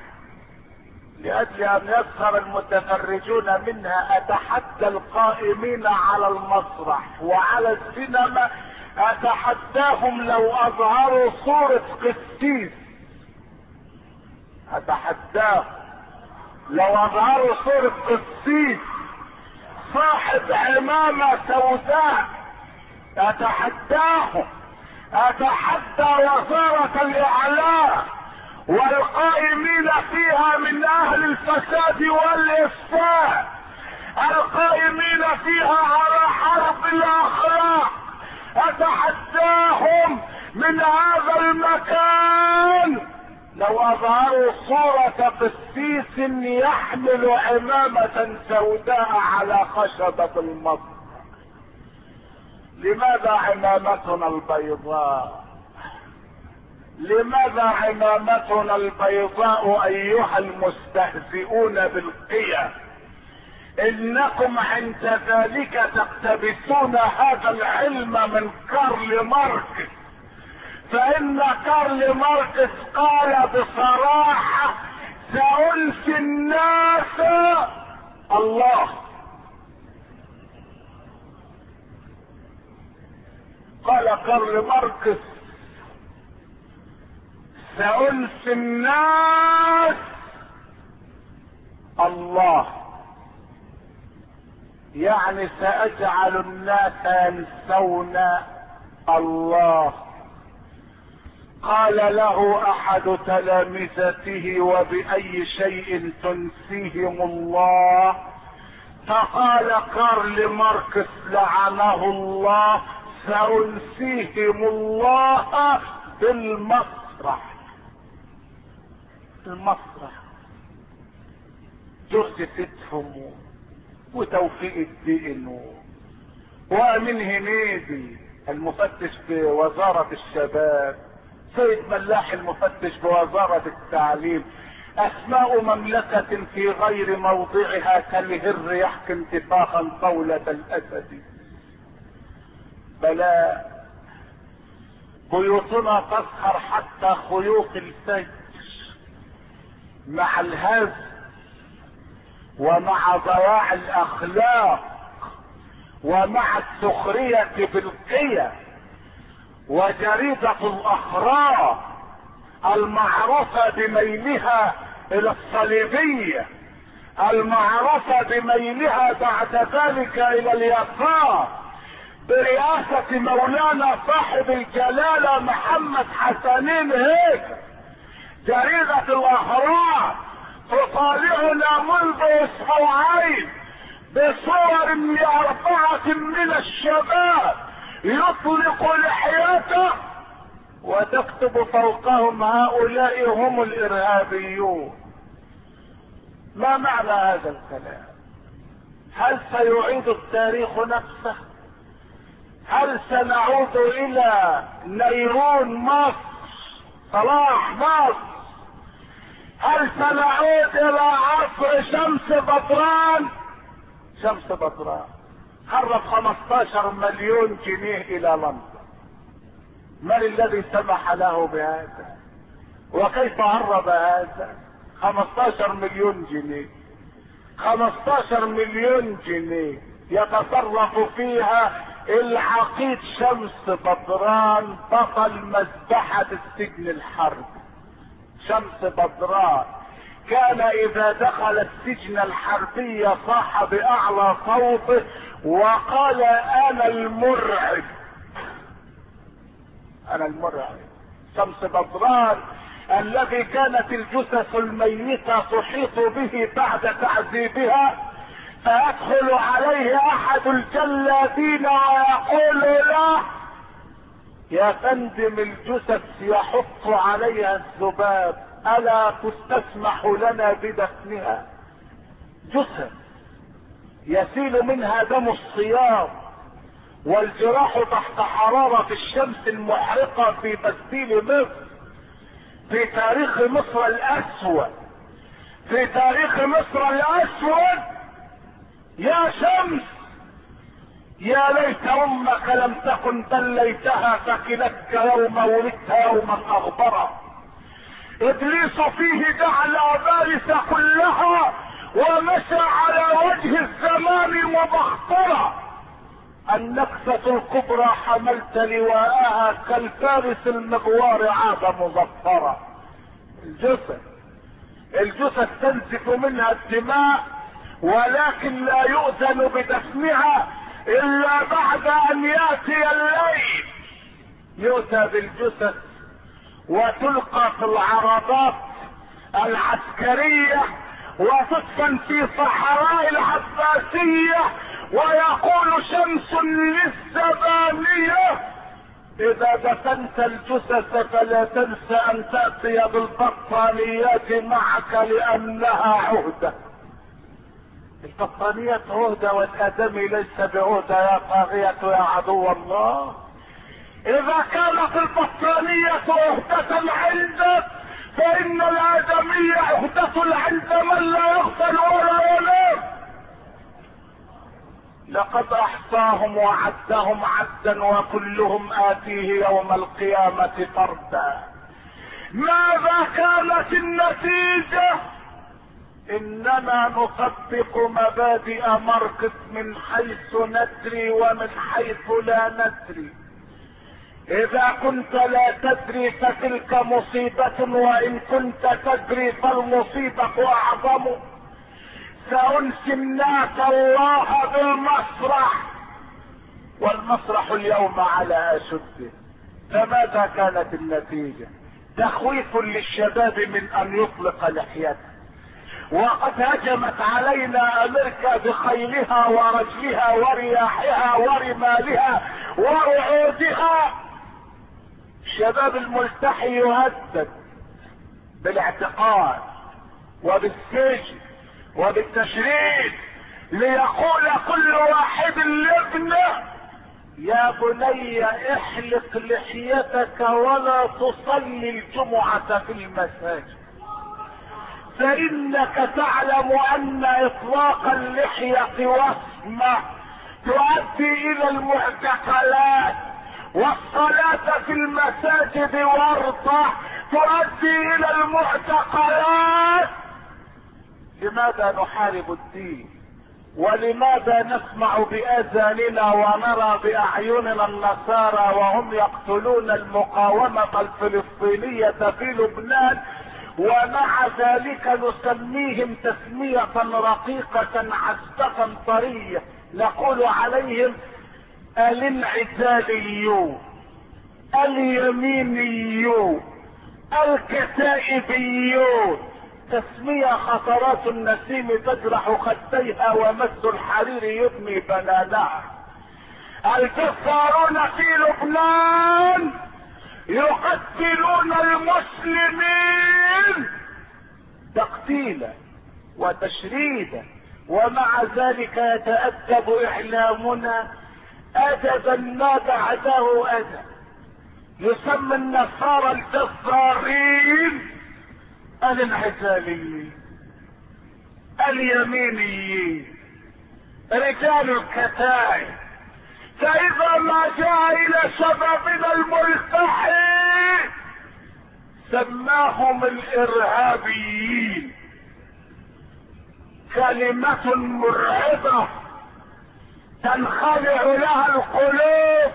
لأجل أن يسخر المتفرجون منها. أتحدى القائمين على المسرح وعلى السينما، أتحداهم لو أظهروا صورة قسيس، أتحداهم لو أظهروا صورة قسيس صاحب عمامة سوداء، أتحداهم. أتحدى وزارة الإعلام والقائمين فيها من أهل الفساد والإفساد، القائمين فيها على حرب الأخلاق، أتحداهم من هذا المكان لو أظهروا صورة قسيس يحمل عمامة سوداء على خشبة المسرح. لماذا عمامتنا البيضاء؟ لماذا عمامتنا البيضاء ايها المستهزئون بالقيم؟ انكم عند ذلك تقتبسون هذا العلم من كارل ماركس، فان كارل ماركس قال بصراحة سأنسي الناس الله. قال كارل ماركس سأنسي الناس الله، يعني سأجعل الناس ينسون الله. قال له احد تلامذته وبأي شيء تنسيهم الله؟ فقال كارل ماركس لعنه الله سأنسيهم الله بالمسرح. المسرح جثتهم وتوفيق الدين وامين هنيدي المفتش بوزارة الشباب، سيد ملاح المفتش بوزارة التعليم، اسماء مملكة في غير موضعها كالهر يحكي انتفاخا قولة الاسد. بلى بيوتنا تسهر حتى خيوط الفجر مع الهز ومع ضياع الاخلاق ومع السخرية بالقية. وجريدة الاخراء المعروفة بميلها الى الصليبية، المعروفة بميلها بعد ذلك الى اليسار برئاسة مولانا صاحب الجلالة محمد حسنين هيك، جريدة الاهرام تطالعنا منذ اسبوعين بصور لأربعة من الشباب يطلق لحيته وتكتب فوقهم هؤلاء هم الارهابيون. ما معنى هذا الكلام؟ هل سيعيد التاريخ نفسه؟ هل سنعود الى نيرون مصر، صلاح مصر؟ هل سنعود الى عصر شمس بدران؟ شمس بدران هرب 15 مليون جنيه الى لندن. من الذي سمح له بهذا؟ وكيف هرب هذا؟ 15 مليون جنيه، 15 مليون جنيه يتصرف فيها العقيد شمس بدران بطل مذبحة السجن الحربي. شمس بدران كان اذا دخل السجن الحربي صاح باعلى صوته وقال انا المرعب، انا المرعب. شمس بدران الذي كانت الجثث الميتة تحيط به بعد تعذيبها، فيدخل عليه احد الجلادين ويقول له يا فندم الجثث يحط عليها الذباب، الا تستسمح لنا بدفنها؟ جثث يسيل منها دم الصيام والجراح تحت حرارة الشمس المحرقة في بستيل مصر، في تاريخ مصر الاسود، في تاريخ مصر الاسود. يا شمس يا ليت امك لم تكن بل ليتها فكلتك يوم ولدت يوما اغبرا. ابليس فيه جعل بارس كلها ومشى على وجه الزمان مبخطرا. النكسة الكبرى حملت لواءها كالفارس المغوار عاد مظفرا. الجثث تنزف منها الدماء ولكن لا يؤذن بدفنها الا بعد ان ياتي الليل. يؤتى بالجثث وتلقى في العربات العسكرية وتدفن في صحراء العباسية، ويقول شمس للزبانية اذا دفنت الجثث فلا تنسى ان تأتي بالبطانيات معك لانها عهدة. البطانيات عهدة والادمي ليس بعهدة يا طاغية يا عدو الله. اذا كانت البطانية عهدة عندك فان الادمي عهدة عند من لا يغفل ولا ينام. لقد احصاهم وعدهم عدا وكلهم اتيه يوم القيامة فردا. ماذا كانت النتيجة؟ اننا نطبق مبادئ ماركس من حيث ندري ومن حيث لا ندري. اذا كنت لا تدري فتلك مصيبة، وان كنت تدري فالمصيبة اعظم. سأنسي الناس الله بالمسرح والمسرح اليوم على اشده. فماذا كانت النتيجة؟ تخويف للشباب من ان يطلق لحيته. وقد هجمت علينا امريكا بخيلها ورجلها ورياحها ورمالها ورعودها. الشباب الملتحي يهدد بالاعتقال وبالسجن وبالتشريد، ليقول كل واحد لابنه يا بني احلق لحيتك ولا تصلي الجمعة في المساجد، فانك تعلم ان اطلاق اللحية وصمة تؤدي الى المعتقلات، والصلاة في المساجد ورطة تؤدي الى المعتقلات. لماذا نحارب الدين؟ ولماذا نسمع بآذاننا ونرى بأعيننا النصارى وهم يقتلون المقاومة الفلسطينية في لبنان، ومع ذلك نسميهم تسمية رقيقة عذبة طرية، نقول عليهم الانعزاليون، اليمينيون، الكتائبيون، تسمية خطرات النسيم تجرح خديها ومس الحرير يبني بنانها. الجزارون في لبنان يقتلون المسلمين تقتيلا وتشريدا، ومع ذلك يتأدب إعلامنا أدبا ما بعده أدب، يسمى النصارى الجزارين الانعزاليين، اليمينيين، رجال الكتائب. فإذا ما جاء إلى شبابنا الملتحي سماهم الإرهابيين، كلمة مرعبة تنخلع لها القلوب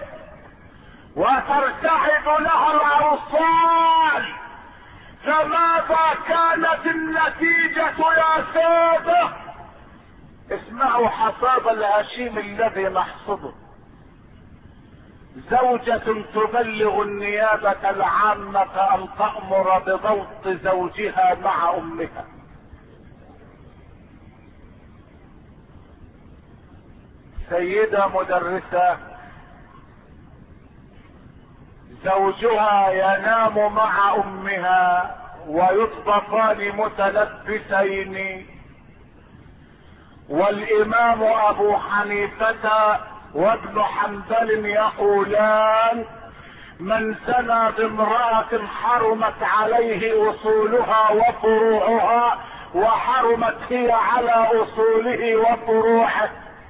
وترتعد لها الأوصال. فماذا كانت النتيجة يا سادة؟ اسمعوا حصاد الهشيم الذي نحصده. زوجة تبلغ النيابة العامة أن تأمر بضبط زوجها مع أمها. سيدة مدرسة زوجها ينام مع أمها ويطبقان متلبسين، والإمام أبو حنيفة وابن حنبل يقولان: من زنى بامرأة حرمت عليه أصولها وفروعها، وحرمت هي على أصوله وفروعه.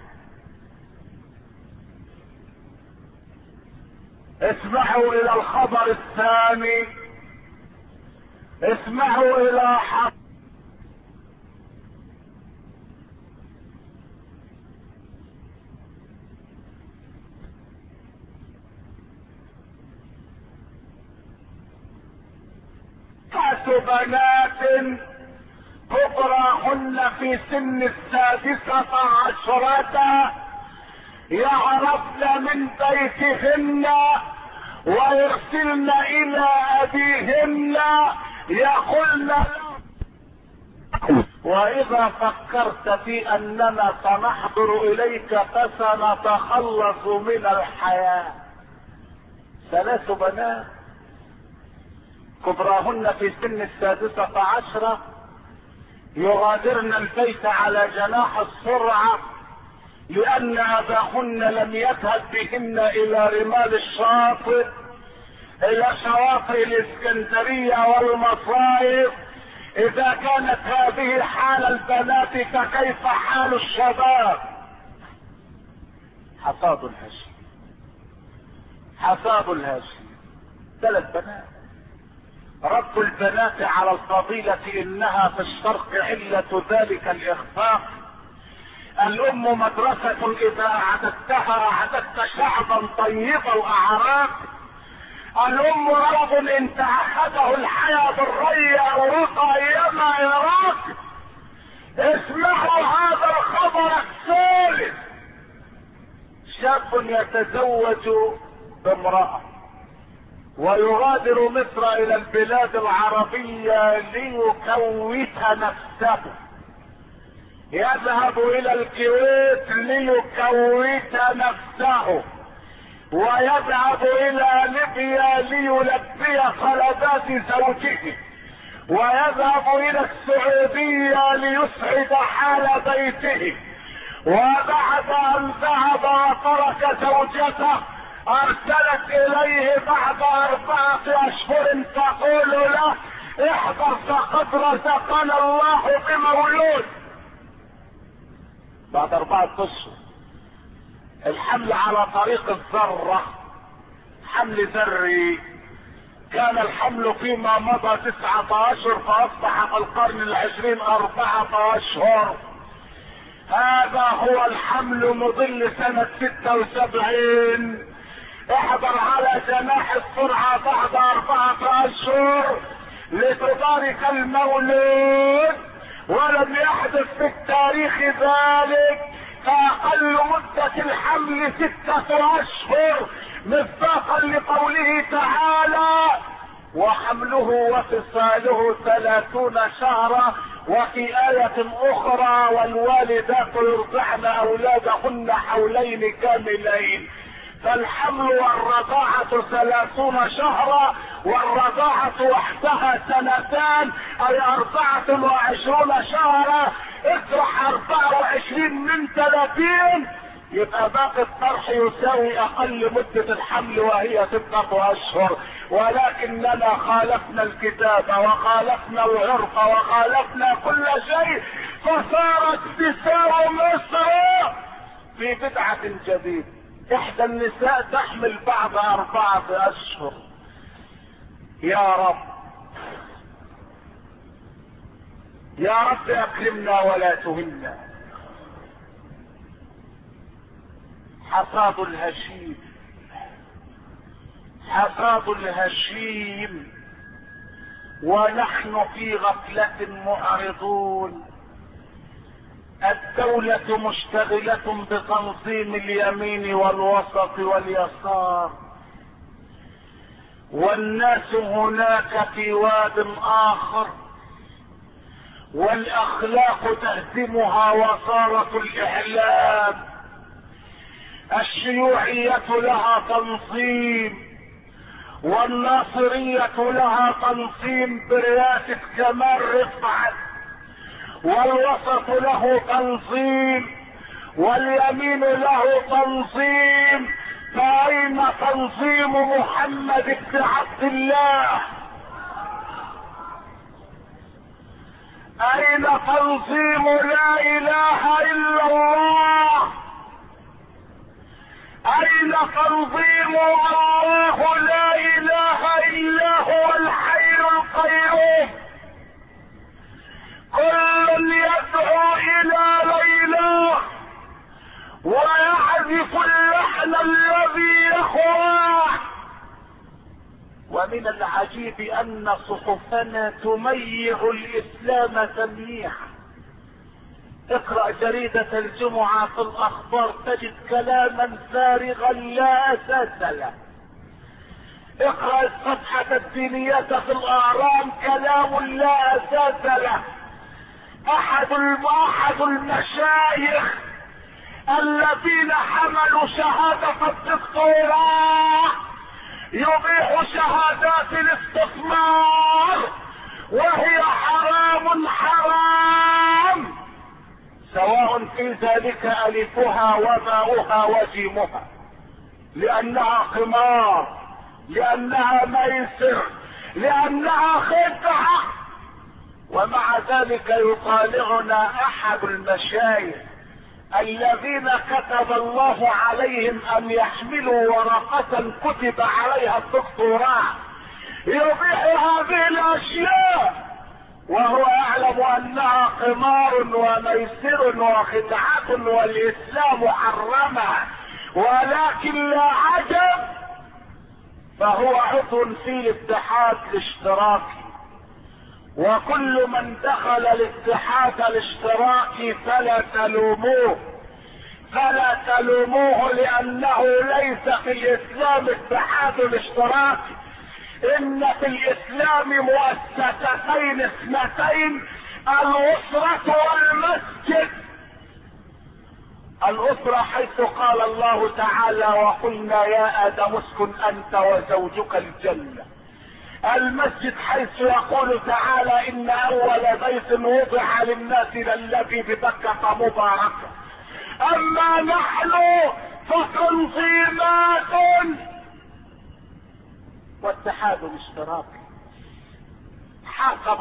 اسمعوا إلى الخبر الثاني، اسمعوا إلى بنات كبراهن في سن 16 يعرفن من بيتهن ويرسلن الى ابيهن يقولن: واذا فكرت في اننا سنحضر اليك فسنتخلص من الحياة. 3 بنات كبراهن في سن 16 يغادرن البيت على جناح السرعة، لأن أباهن لم يذهب بهن إلى رمال الشاطئ، إلى شواطئ الإسكندرية والمصايف. إذا كانت هذه حال البنات فكيف حال الشباب؟ حصاد الهشيم، حصاد الهشيم. 3 بنات. رد البنات على الفضيلة إنها في الشرق علة ذلك الإخفاق. الأم مدرسة إذا أعددتها أعددت شعبا طيب الأعراق. الأم روض إن تعهده الحياة بالري أوراق أيما يراك. اسمعوا هذا الخبر الثالث: شاب يتزوج بامرأة ويغادر مصر إلى البلاد العربية ليكوت نفسه، يذهب إلى الكويت ليكوت نفسه، ويذهب إلى ليبيا ليلبي طلبات زوجه، ويذهب إلى السعودية ليسعد حال بيته. وبعد أن ذهب وترك زوجته ارسلت اليه بعد 4 اشهر تقول له: احذر فقد رزقنا الله بمولود. بعد 4 اشهر الحمل على طريق الذرة، حمل ذري. كان الحمل فيما مضى 9 اشهر، فاصبح في القرن 20 4 اشهر. هذا هو الحمل مظل سنة 76. احضر على جناح السرعة بعد 4 أشهر لتبارك المولود، ولم يحدث في التاريخ ذلك. فأقل مدة الحمل 6 أشهر مصداقا لقوله تعالى: وحمله وفصاله 30 شهرا. وفي آية أخرى: والوالدات يرضعن أولادهن حولين كاملين. فالحمل والرضاعة 30 شهرا، والرضاعة وحدها 2 أي 24 شهرا. اطرح 24 من 30 يبقى باقي الطرح يساوي اقل مدة الحمل وهي 6 اشهر. ولكننا خالفنا الكتاب وخالفنا العرف وخالفنا كل شيء، فصارت تساوي مصر في بدعة جديدة. احدى النساء تحمل بعد 4 اشهر. يا رب يا رب اكرمنا ولا تهنا. حصاد الهشيم، حصاد الهشيم، ونحن في غفلة معرضون. الدولة مشتغلة بتنظيم اليمين والوسط واليسار، والناس هناك في واد آخر، والأخلاق تهزمها وصارت الإعلام. الشيوعية لها تنظيم، والناصرية لها تنظيم برئاسة كمال رفعت، والوسط له تنظيم، واليمين له تنظيم. فأين تنظيم محمد بن عبد الله؟ أين تنظيم لا إله إلا الله؟ أين تنظيم الله لا إله إلا هو الحي القيوم؟ كل يدعو إلى ليلى ويعزف اللحن الذي يخواه. ومن العجيب أن صحفنا تميع الإسلام تمييعا. اقرأ جريدة الجمعة في الأخبار تجد كلاما فارغا لا أساس له. اقرأ الصفحة الدينية في الأهرام كلام لا أساس له. أحد المشايخ الذين حملوا شهادة الدكتوراه يبيح شهادات الاستثمار وهي حرام حرام، سواء في ذلك ألفها وباؤها وجيمها، لأنها قمار، لأنها ميسر، لأنها خدعة. ومع ذلك يطالعنا أحد المشايخ الذين كتب الله عليهم أن يحملوا ورقة كتب عليها الدكتوراه يبيح هذه الأشياء وهو يعلم أنها قمار وميسر وخدعة والإسلام حرمها. ولكن لا عجب، فهو عضو في الاتحاد الاشتراكي، وكل من دخل الاتحاد الاشتراكي فلا تلوموه لأنه ليس في الإسلام اتحاد الاشتراكي. إن في الإسلام مؤسستين اثنتين: الأسرة والمسجد. الأسرة حيث قال الله تعالى: وقلنا يا آدم اسكن أنت وزوجك الجنة. المسجد حيث يقول تعالى: إن أول بيت وضع للناس للذي ببكة مباركة. أما نحن فتنظيمات واتحاد الاشتراكي. حاسب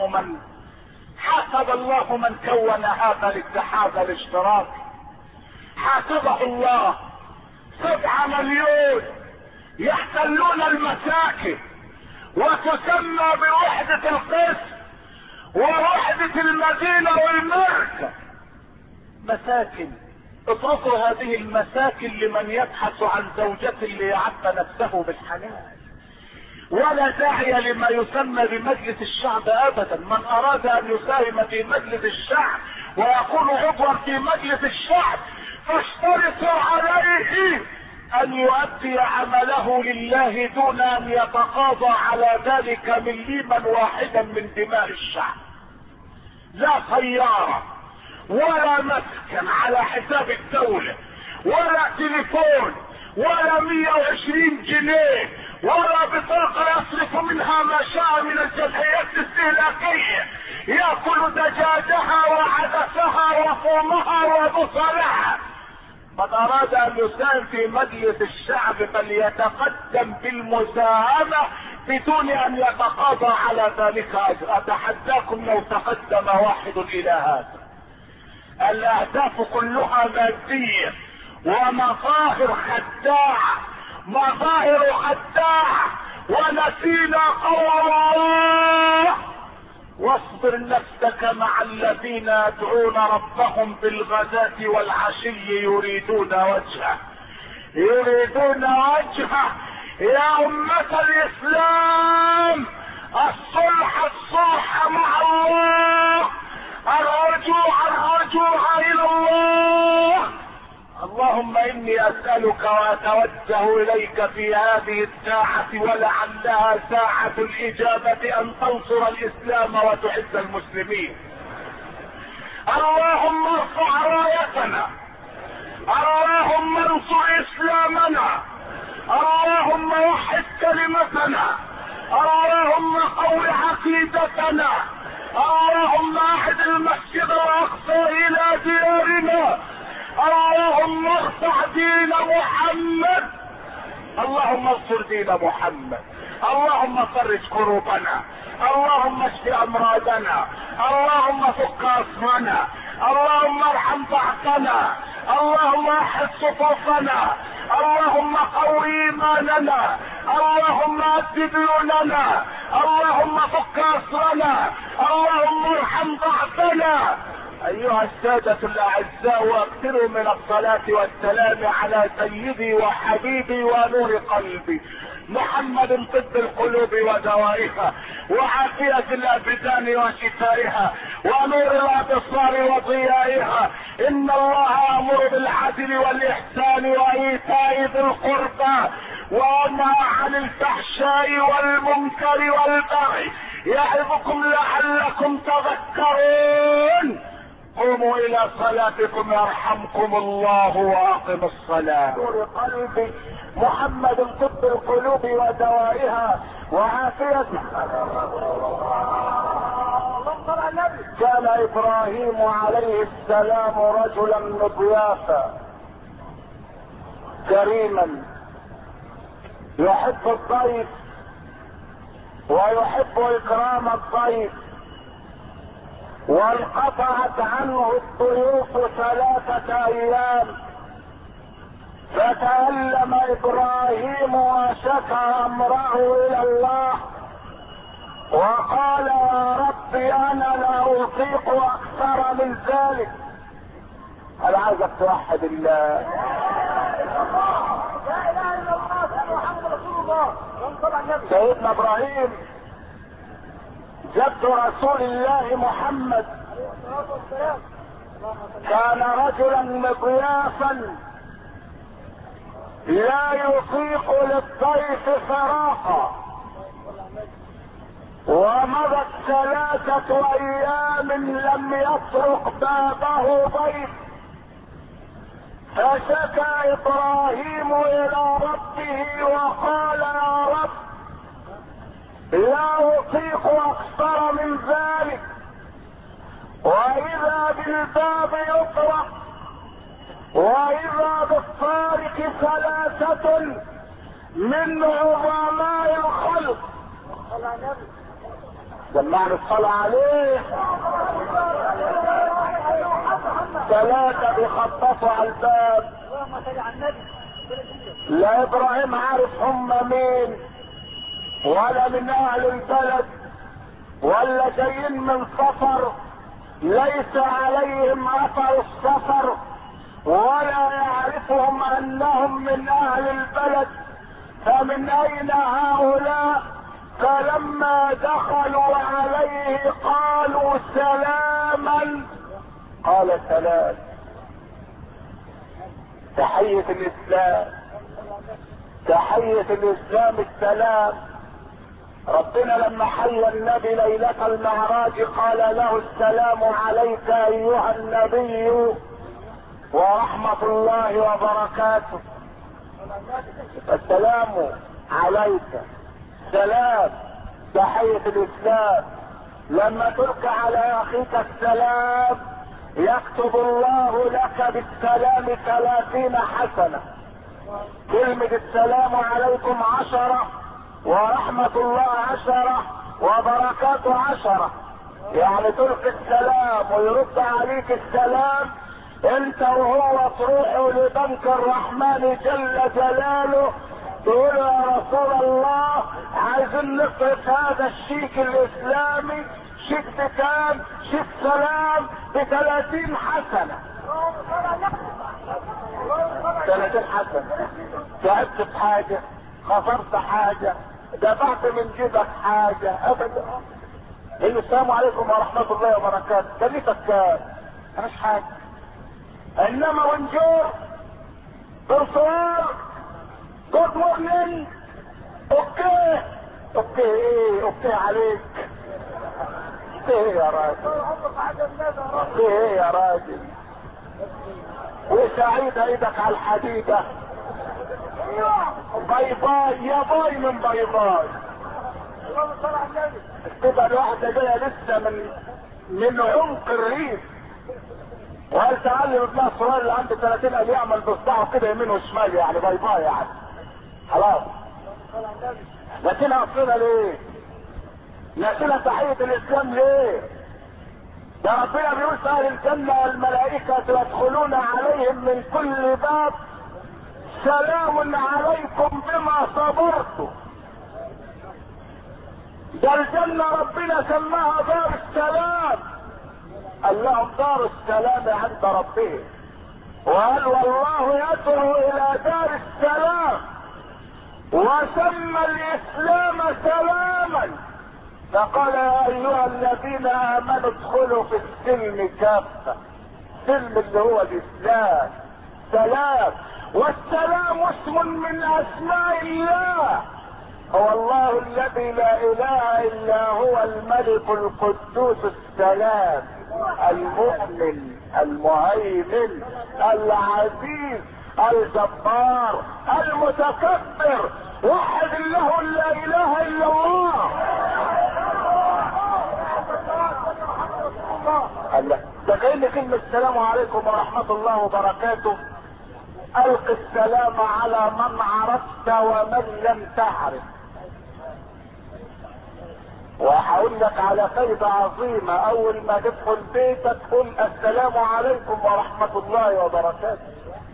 الله من كون هذا الاتحاد الاشتراكي، حاسبه الله. 7 مليون يحتلون المساكن وتسمى بوحدة القسم ووحدة المدينة والمركز. مساكن. اتركوا هذه المساكن لمن يبحث عن زوجة ليعب نفسه بالحلال. ولا داعي لما يسمى بمجلس الشعب ابدا. من اراد ان يساهم في مجلس الشعب ويكون عضوا في مجلس الشعب فاشترطوا عليه ان يؤدي عمله لله دون ان يتقاضى على ذلك مليما واحدا من دماء الشعب. لا سيارة ولا مسكن على حساب الدولة ولا تليفون ولا 120 جنيه ولا بطاقة يصرف منها ما شاء من الجمعيات الاستهلاكية يأكل دجاجها وعدسها وفومها وبصلها. من اراد ان يساهم في مجلس الشعب فليتقدم بالمساهمة بدون ان يتقاضى على ذلك اجر. اتحداكم لو تقدم واحد الى هذا. الاهداف كلها مادية ومظاهر خداعة، مظاهر خداعة. ونسينا قول الله: واصبر نفسك مع الذين يدعون ربهم بالغداة والعشي يريدون وجهه. يريدون وجهه. يا أمة الإسلام، الصلح مع الله، الرجوع إلى الله. اللهم إني أسألك وأتوجه إليك في هذه الساعة ولعلها ساعة الإجابة أن تنصر الإسلام وتعز المسلمين. اللهم ارفع رايتنا، اللهم انصر إسلامنا، اللهم وحد كلمتنا، اللهم قوي عقيدتنا، اللهم أعد المسجد الأقصى إلى ديارنا، اللهم ارفع دين محمد، اللهم انصر دين محمد، اللهم فرج كروبنا، اللهم اشف امراضنا، اللهم فك اسرنا، اللهم ارحم ضعفنا، اللهم احد صفوفنا، اللهم قوي ايماننا، اللهم اد ديوننا، اللهم فك اسرنا، اللهم ارحم ضعفنا. ايها السادة الاعزاء، واكثروا من الصلاة والسلام على سيدي وحبيبي ونور قلبي محمد، طب القلوب ودوائها وعافية الابدان وشفائها ونور الابصار وضيائها. ان الله يأمر بالعدل والاحسان وايتاء ذي القربى وينهى عن الفحشاء والمنكر والبغي يعظكم لعلكم تذكرون. قوموا الى صلاتكم يرحمكم الله واقم الصلاة. نور قلبي محمد، طب القلوب ودوائها وعافيتها. كان ابراهيم عليه السلام رجلا مضيافا كريما يحب الضيف ويحب اكرام الضيف، وانقطعت عنه الضيوف 3 ايام، فتألم ابراهيم وشكى امره الى الله وقال: يا رب انا لا اطيق اكثر من ذلك. انا عايزك توحد الله. لا اله الا الله محمد رسول الله. سيدنا ابراهيم جد رسول الله محمد كان رجلا مضيافا لا يطيق للضيف فراقا، ومضت 3 ايام لم يطرق بابه ضيف، فشكى ابراهيم الى ربه وقال: يا رب لا اطيق اكثر من ذلك. واذا بالباب يطرق واذا بالطارق 3 من عظماء الخلق. جمعنا الصلاة عليه. 3 بيخططوا على الباب. لا ابراهيم عارف هم مين ولا من اهل البلد ولا جايين من سفر ليس عليهم اثر السفر ولا يعرفهم انهم من اهل البلد، فمن اين هؤلاء؟ فلما دخلوا عليه قالوا سلاما، قال سلام. تحية الاسلام، تحية الاسلام السلام. ربنا لما حيا النبي ليلة المعراج قال له السلام عليك ايها النبي ورحمة الله وبركاته. السلام عليك سلام، تحية الاسلام. لما تلقى على اخيك السلام يكتب الله لك بالسلام 30 حسنة. كلمة السلام عليكم 10 ورحمة الله 10 وبركاته 10. يعني تلقي السلام ويرد عليك السلام، انت وهو تروحوا لبنك الرحمن جل جلاله تقول يا رسول الله عايزين نصرف هذا الشيك الاسلامي، شيك بكام؟ شيك سلام ب30 حسنة. 30 حسنة. تعبت في حاجة، خسرت حاجة، دفعت من جيبك حاجة، ابدا. السلام عليكم ورحمة الله وبركاته، كلفتك كام؟ مش حاجة. انما ونجور برسوار جود مورنينج، اوكي اوكي ايه اوكي عليك، اوكي ايه يا راجل، اوكي ايه يا راجل، وسعيدة ايدك على الحديدة، باي باي يا باي من باي باي. تبقى الواحدة جاية لسه من عمق الريف، وهل تعلم ابنها الصغير اللي عنده 30 قال يعمل بصبعه كده يمين وشمال، يعني باي باي يعني خلاص. لكن اصلنا ليه؟ ناسنا تحية الاسلام ليه؟ ده ربنا بيقول في اهل الجنة والملائكة يدخلون عليهم من كل باب سلام عليكم بما صبرتم. ده الجنة ربنا سماها دار السلام، قال لهم دار السلام عند ربهم، وقال والله يدعو الى دار السلام، وسمى الاسلام سلاما، فقال يا ايها الذين امنوا ادخلوا في السلم كافة. السلم اللي هو الاسلام سلام، والسلام اسم من اسماء الله، هو الله الذي لا اله الا هو الملك القدوس السلام المؤمن المهيمن العزيز الجبار المتكبر، وحد له لا اله الا الله. الله ده كأن كلمة السلام عليكم ورحمة الله وبركاته الق السلام على من عرفت ومن لم تعرف. وهقول لك على فايدة عظيمة، اول ما تدخل بيتك قل السلام عليكم ورحمة الله وبركاته.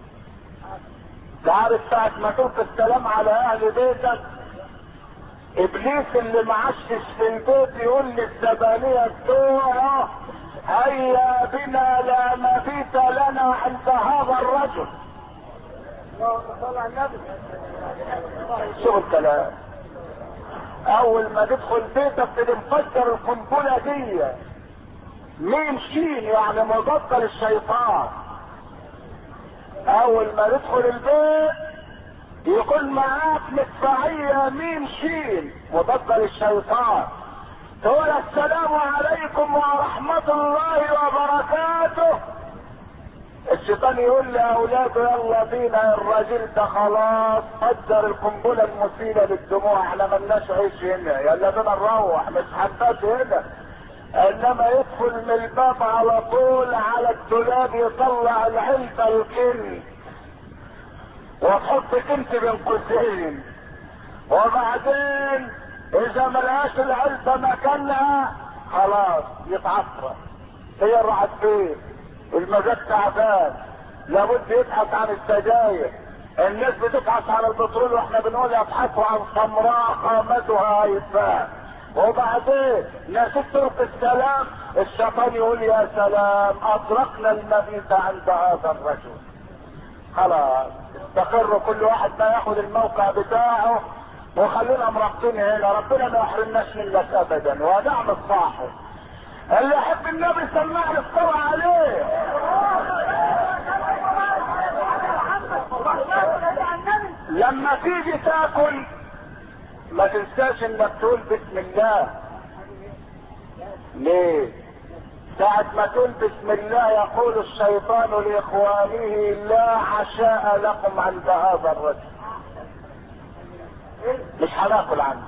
تعرف ساعة ما تلقي السلام على اهل بيتك ابليس اللي معشش في البيت يقول للزبانية بتوعه هيا بنا لا مبيت لنا عند هذا الرجل. شو الكلام؟ اول ما تدخل بيتك تنفجر القنبلة دي مين شين، يعني مضاد للشيطان. اول ما تدخل البيت يكون معاك مدفعية مين شين مضاد للشيطان، تقول السلام عليكم ورحمة الله وبركاته. الشيطان يقول لاولاده يلا بينا، الراجل ده خلاص فجر القنبله المثيره للدموع، احنا ملناش عيش هنا، يلا بينا نروح، مش حبات هنا. انما يدخل من الباب على طول على الدولاب يطلع العلبه الكن وتحط كنت بين قوسين، وبعدين اذا ملهاش العلبه مكانها خلاص يتعفرت. هي راحت فين؟ المزاج تعبان، لابد يبحث عن السجاير. الناس بتبحث عن البترول واحنا بنقول يبحثوا عن سمراء قامتها هيفاء، وبعدين نسيت تلقي السلام، الشيطان يقول يا سلام ادركنا المبيت عند هذا الرجل. خلاص استقروا كل واحد ما ياخد الموقع بتاعه وخلينا مرابطين هنا، ربنا ما يحرمناش منك ابدا ونعم الصاحب. اللي يحب النبي سمعني الصلاة عليه. لما تيجي تاكل ما تنساش انك تقول بسم الله. ليه؟ ساعة ما تقول بسم الله يقول الشيطان لاخوانه لا عشاء لكم عند هذا الرجل، مش هناكل عنه،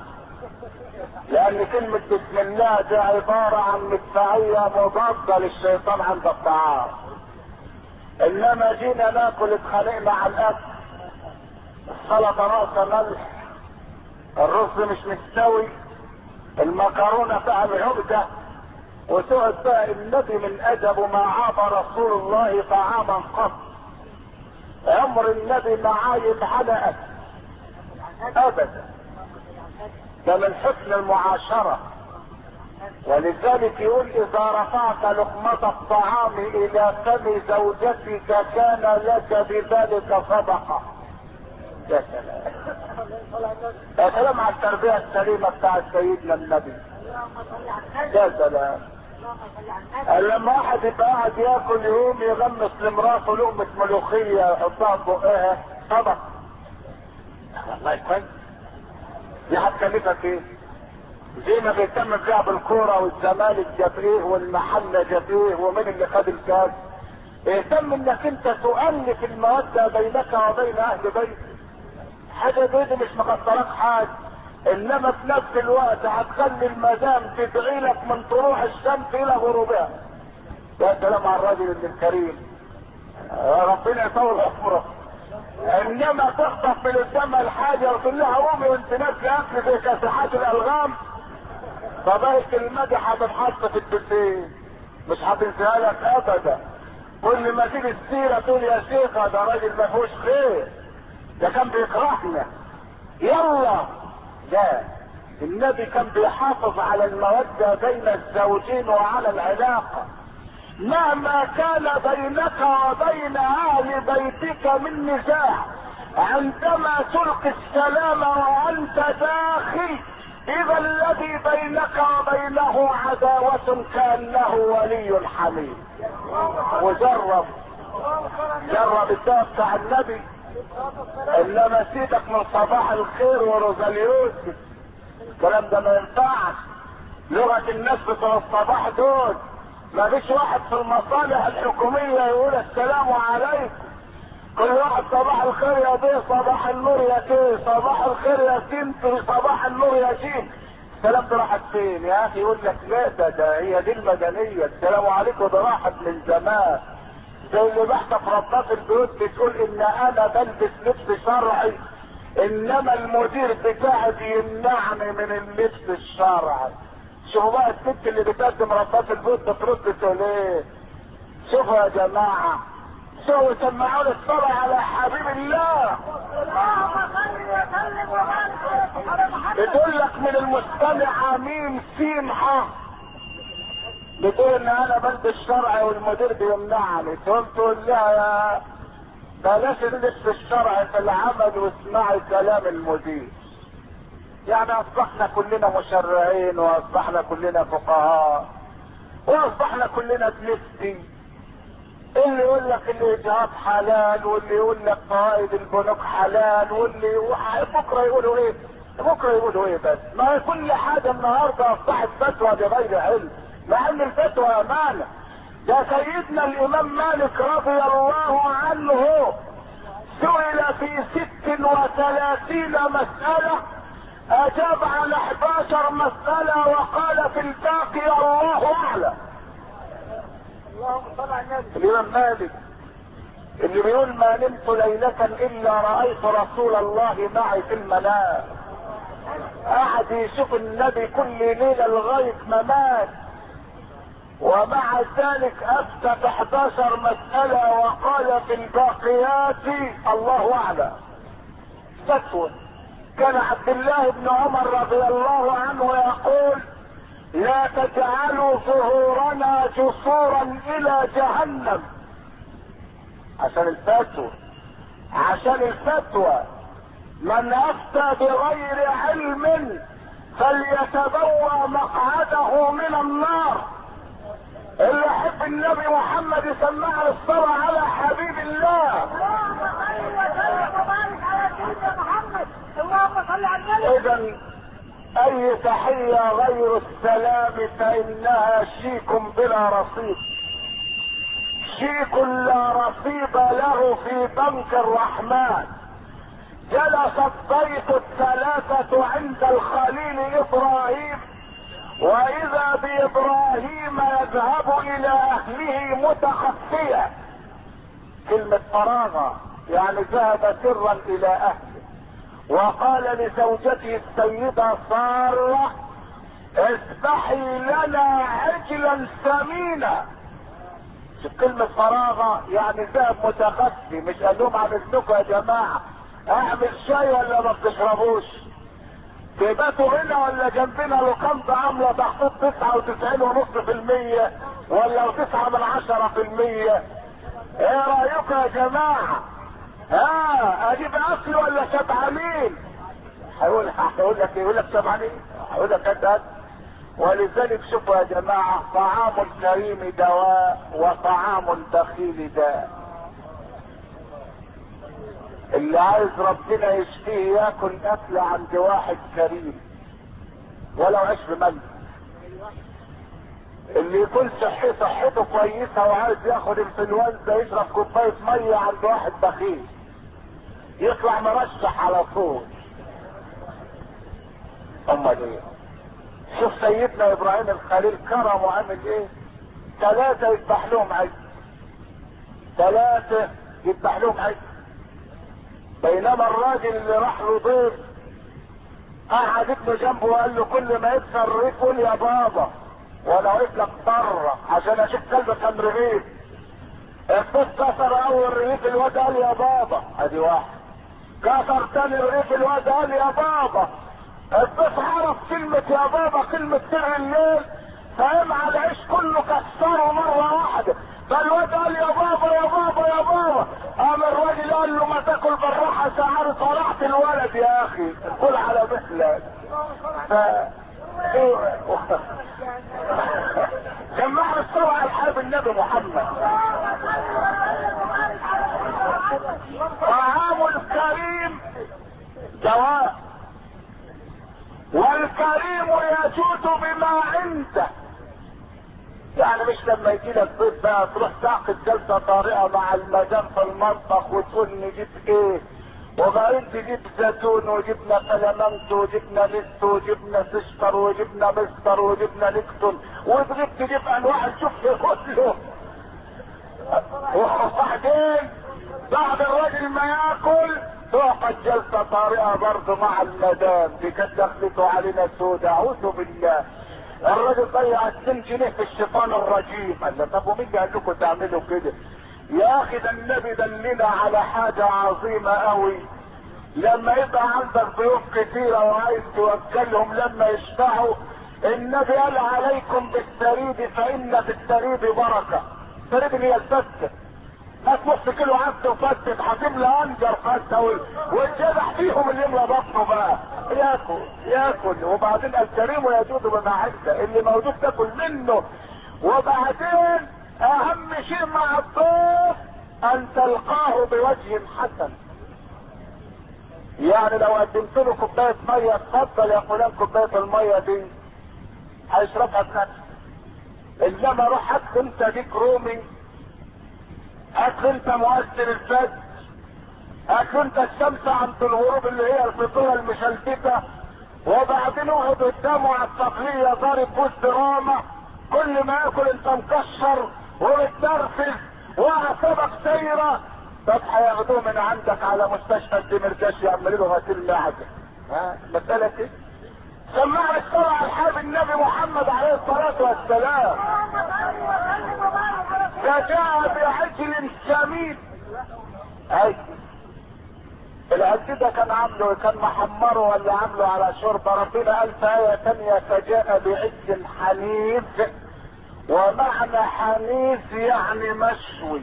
لان كلمة بسم الله دي عبارة عن مدفعية مضادة للشيطان عند الطعام. انما جينا ناكل اتخانقنا على الاكل، السلطة ناقصة ملح، الرز مش مستوي، المكرونة فيها العقدة، وتقعد بقى النبي من ادبه ما عاب رسول الله طعاما قط، عمر النبي ما عايب حلقة ابدا، ده من حسن المعاشرة. ولذلك يقول اذا رفعت لقمة الطعام الى فم زوجتك كان لك بذلك صدقة. يا سلام يا سلام على التربية السليمة بتاعت سيدنا النبي. يا سلام. لما واحد يبقى قاعد ياكل يقوم يغمس لمراته لقمة ملوخية يحطها في بقها صدق. الله يكون دي هتكلفك ايه؟ زي ما بيهتم بيها بالكوره والزمالك جاب ايه والمحله جاب ايه ومين اللي خد الكاس، اهتم انك انت تؤلف الموده بينك وبين اهل بيتك. حاجه دي مش مقصرك حاجه، انما في نفس الوقت هتخلي المدام تدعي لك من طلوع الشمس الى غروبها. يا سلام على الرجل الكريم، ربنا يطول عمره. انما تخطف من قدام الحاجه وتقول لها قومي وانت نازله اكل زي كاسحات الالغام، فبقت المدح هتتحط في البسين مش هتنساها لك ابدا. كل ما تيجي السيره تقول يا شيخه ده راجل ما فيهوش خير، ده كان بيكرهنا. يلا لا، النبي كان بيحافظ على الموده بين الزوجين وعلى العلاقه مهما كان بينك وبين اهل بيتك من نزاع. عندما تلقي السلام وانت داخل اذا الذي بينك وبينه عداوة كأنه ولي حميم. وجرب الدواء بتاع النبي. انما سيبك من صباح الخير ورزاليوس، الكلام ده ما ينفعش. لغة الناس بتوع الصباح دول ما فيش واحد في المصالح الحكومية يقول السلام عليكم. كل واحد صباح الخير يا بيه، صباح النور يا كيه، صباح الخير يا سيمتري، صباح النور يا جيم. السلام ده راحت فين يا اخي؟ يقول لك لا ده هي دي المدنية، السلام عليكم ده راحت من زمان. زي اللي بحث في رباط البيوت بتقول ان انا بلبس لبس شرعي انما المدير بتاعي بيمنعني من اللبس الشرعي. شوفوا بقى الست اللي بتقدم رباط البيوت بترد تقول ايه؟ شوفوا يا جماعه، شوفوا سمعوا لي الصلاه على حبيب الله. بتقول لك من المستمع ميم سين ح، بتقول ان انا بلبس شرعي والمدير بيمنعني. تقول لها يا بلاش اللبس الشرعي في العمل واسمعي كلام المدير. يعني اصبحنا كلنا مشرعين واصبحنا كلنا فقهاء واصبحنا كلنا بنفتي. اللي يقول لك الاجهاض حلال واللي يقول لك فوائد البنوك حلال واللي بكره يقولوا ايه؟ بس ما كل حاجه النهارده اصبحت فتوى بغير علم، مع ان الفتوى امانه. ده سيدنا الامام مالك رضي الله عنه سئل في 36 مسألة اجاب على 11 مسألة وقال في الباقي الله اعلم. اللهم صل على النبي. الامام مالك اللي بيقول ما نمت ليلة الا رأيت رسول الله معي في المنام، قعد يشوف النبي كل ليلة لغاية ما مات، ومع ذلك افتى 11 مسألة وقال في الباقيات الله اعلم. فتوى كان عبد الله بن عمر رضي الله عنه يقول: لا تجعلوا ظهورنا جسورا الى جهنم. عشان الفتوى من افتى بغير علم فليتبوأ مقعده من النار. اللي يحب النبي محمد يسمع الصلاة على حبيب الله. اللهم صل وسلم وبارك على سيدنا محمد. اللهم صل على النبي. اذا اي تحية غير السلام فانها شيك بلا رصيد، شيك لا رصيد له في بنك الرحمن. جلس الضيف الثلاثة عند الخليل ابراهيم، واذا بابراهيم يذهب الى اهله متخفيا. كلمة فراغ يعني ذهب سرا الى اهله، وقال لزوجته السيدة سارة: اذبحي لنا عجلا ثمينا. كلمة فراغ يعني ذهب متخفي، مش قال لهم عن اذنكم يا جماعة اعمل شاي ولا ما بتشربوش؟ تباتوا هنا ولا جنبنا لوكاندا عاملة تخفيض 99.5% ولا 9/10%؟ ايه رأيكم يا جماعة؟ اجيب اكل ولا شبعانين؟ هيقول لك شبعانين، هيقول لك انت. ولذلك شوفوا يا جماعة، طعام الكريم دواء وطعام البخيل داء. اللي عايز ربنا يشفيه ياكل اكل عند واحد كريم ولو عيش بملح. اللي يكون صحته كويسة وعايز ياخد انفلونزا يشرب كوباية مية عند واحد بخيل يطلع مرشح على طول. امال ايه؟ شوف سيدنا ابراهيم الخليل كرم وعمل ايه؟ 3 يذبح لهم عجل، 3 يذبح لهم عجل. بينما الراجل اللي راح له ضيف قعد ابنه جنبه وقال له: كل ما يكسر الرغيف قول يا بابا وانا واقف لك بره عشان اشوف كلبك كام رغيف. الضيف كسر اول رغيف، الواد قال يا بابا، ادي واحد. كسر تاني رغيف، الواد قال يا بابا. الضيف عرف كلمة يا بابا كلمة سر الليل، فقام على العيش كله كسره مرة واحدة. فالواد قال يا بابا يا بابا يا بابا. قام الراجل قال له: ما تاكل بالراحة ساعات طلعت الولد يا اخي، كل على مثلك. جمعنا الصلاة على حبيب النبي محمد. طعام الكريم دواء، والكريم يجود بما عنده. يعني مش لما يجي لك ضيف بقى تروح تعقد جلسه طارئه مع المدام في المطبخ وتقول نجيب ايه، وبعدين تجيب زيتون وجبنا فلامنت وجبنا لست وجبنا سشتر وجبنا مستر وجبنا ليكتون تجيب انواع الشفل كله. وبعدين بعد الراجل ما ياكل تعقد جلسه طارئه برضه مع المدام. دي كانت دخلته علينا سودة، اعوذ بالله. الراجل ضيع 2 جنيه في الشيطان الرجيم. قال له: طب ومين قال لكم تعملوا كده؟ يا اخي ده النبي دلنا على حاجة عظيمة قوي. لما يبقى عندك ضيوف كتيرة وعايز توكلهم لما يشبعوا، النبي قال: عليكم بالثريد فان في الثريد بركة. الثريد هي الفتة، هات نص كيلو عبد وفتة هتملى انجر فتة والجدح فيهم اللي يملى بطنه بقى ياكل. وبعدين الكريم يجود بما عنده، اللي موجود تاكل منه. وبعدين اهم شيء مع الضيف ان تلقاه بوجه حسن. يعني لو قدمت له كوبايه ميه، اتفضل يا فلان كوبايه الميه دي، هيشربها بنفسه. انما روح هات انت ديك رومي، هات انت مؤثر الفجر، هات انت الشمس عند الغروب اللي هي الفطوره المشلتته، وبعدين اقعد قدامه على التقليه ضارب بوز دراما. كل ما ياكل انت مكشر ومتنرفز واعصابك سايره. طب هياخدوه من عندك على مستشفى الدمرداش يعملوا له غسيل معده. مساله كده. سمعنا الصلاة على حبيب النبي محمد عليه الصلاة والسلام. فجاء بعجل سمين. العد ده كان عامله، كان محمره ولا عامله على شوربه. ربنا قال في ايه ثانيه فجاء بعجل حنيذ، ومعنى حنيذ يعني مشوي،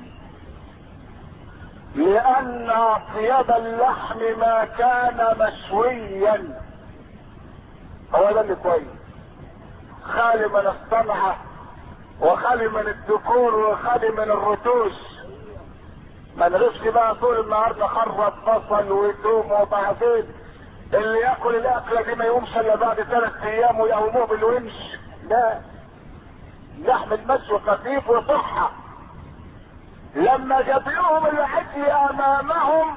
لان اطيب اللحم ما كان مشويا. هو ده اللي كويس، خالي من الصنعه وخالي من الديكور وخالي من الرتوش. ما نغش بقى طول النهار نخرط بصل وثوم، وبعدين اللي ياكل الاكله دي ما يقومش الا بعد 3 ايام ويقوموه بالونش. لا، لحم المشوي خفيف وصحه. لما جاب لهم العجل امامهم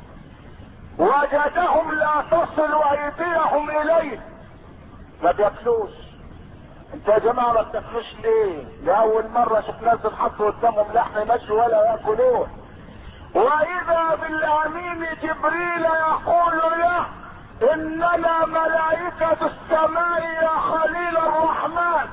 وجدهم لا تصل ايديهم اليه، ما بياكلوش. انت يا جماعه ما بتاكلوش ليه؟ لاول مره شفت ناس بتحطوا قدامهم لحم مشوي ولا ياكلوه. واذا بالامين جبريل يقول له اننا ملائكة السماء يا خليل الرحمن.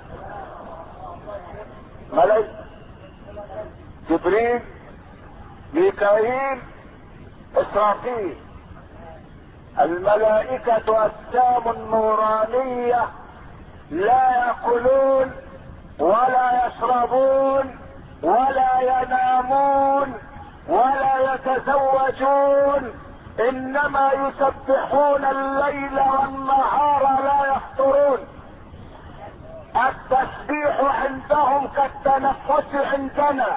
ملائكة جبريل، ميكائيل، اسرافيل، الملائكة اجسام نورانية لا يأكلون ولا يشربون ولا ينامون ولا يتزوجون، انما يسبحون الليل والنهار لا يفطرون. التسبيح عندهم كالتنفس عندنا.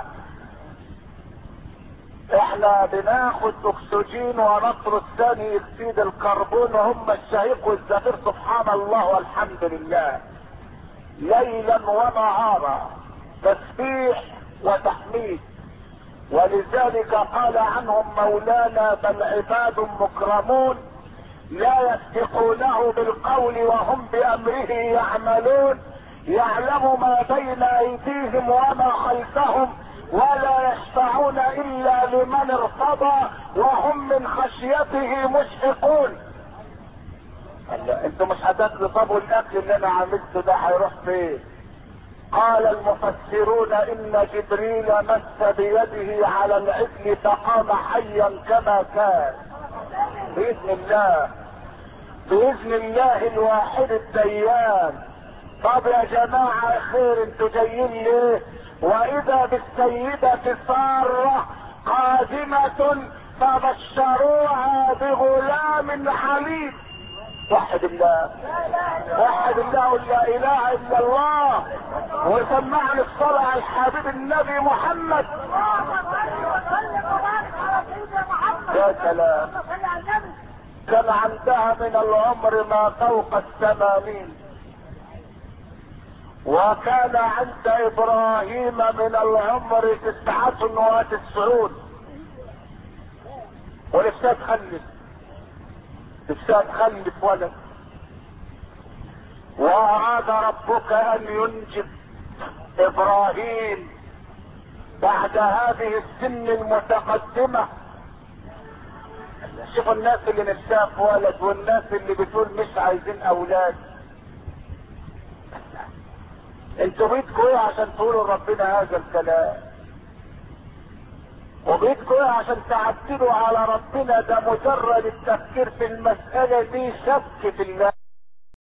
احنا بناخد اكسجين ونطرد ثاني اكسيد الكربون، وهم الشهيق والزفير. سبحان الله والحمد لله، ليلا ونهارا تسبيح وتحميد. ولذلك قال عنهم مولانا بل عباد مكرمون لا يسبقونه بالقول وهم بامره يعملون، يعلم ما بين ايديهم وما خلفهم ولا يشفعون الا لمن ارتضى وهم من خشيته مشفقون. انتوا مش هتاكلوا؟ طب والاكل اللي انا عملته ده هيروح فين؟ قال المفسرون ان جبريل مس بيده على العجل فقام حيا كما كان باذن الله، باذن الله الواحد الديان. طب يا جماعة خير، انتوا جايين ليه؟ واذا بالسيدة سارة قادمة فبشروها بغلام حليم. وحد الله، وحد الله، ولا اله الا الله، وسمعني الصلاة على الحبيب النبي محمد. يا سلام، كان عندها من العمر ما فوق 80، وكان عند ابراهيم من العمر 99، ونفسها تخلف، نفسها تخلف ولد. واراد ربك ان ينجب ابراهيم بعد هذه السن المتقدمة. شوفوا الناس اللي نفسها في ولد والناس اللي بتقول مش عايزين اولاد. انتوا بيدكوا ايه عشان تقولوا ربنا هذا الكلام؟ وبيدكوا ايه عشان تعدلوا على ربنا؟ ده مجرد التفكير في المسألة دي شك في الله.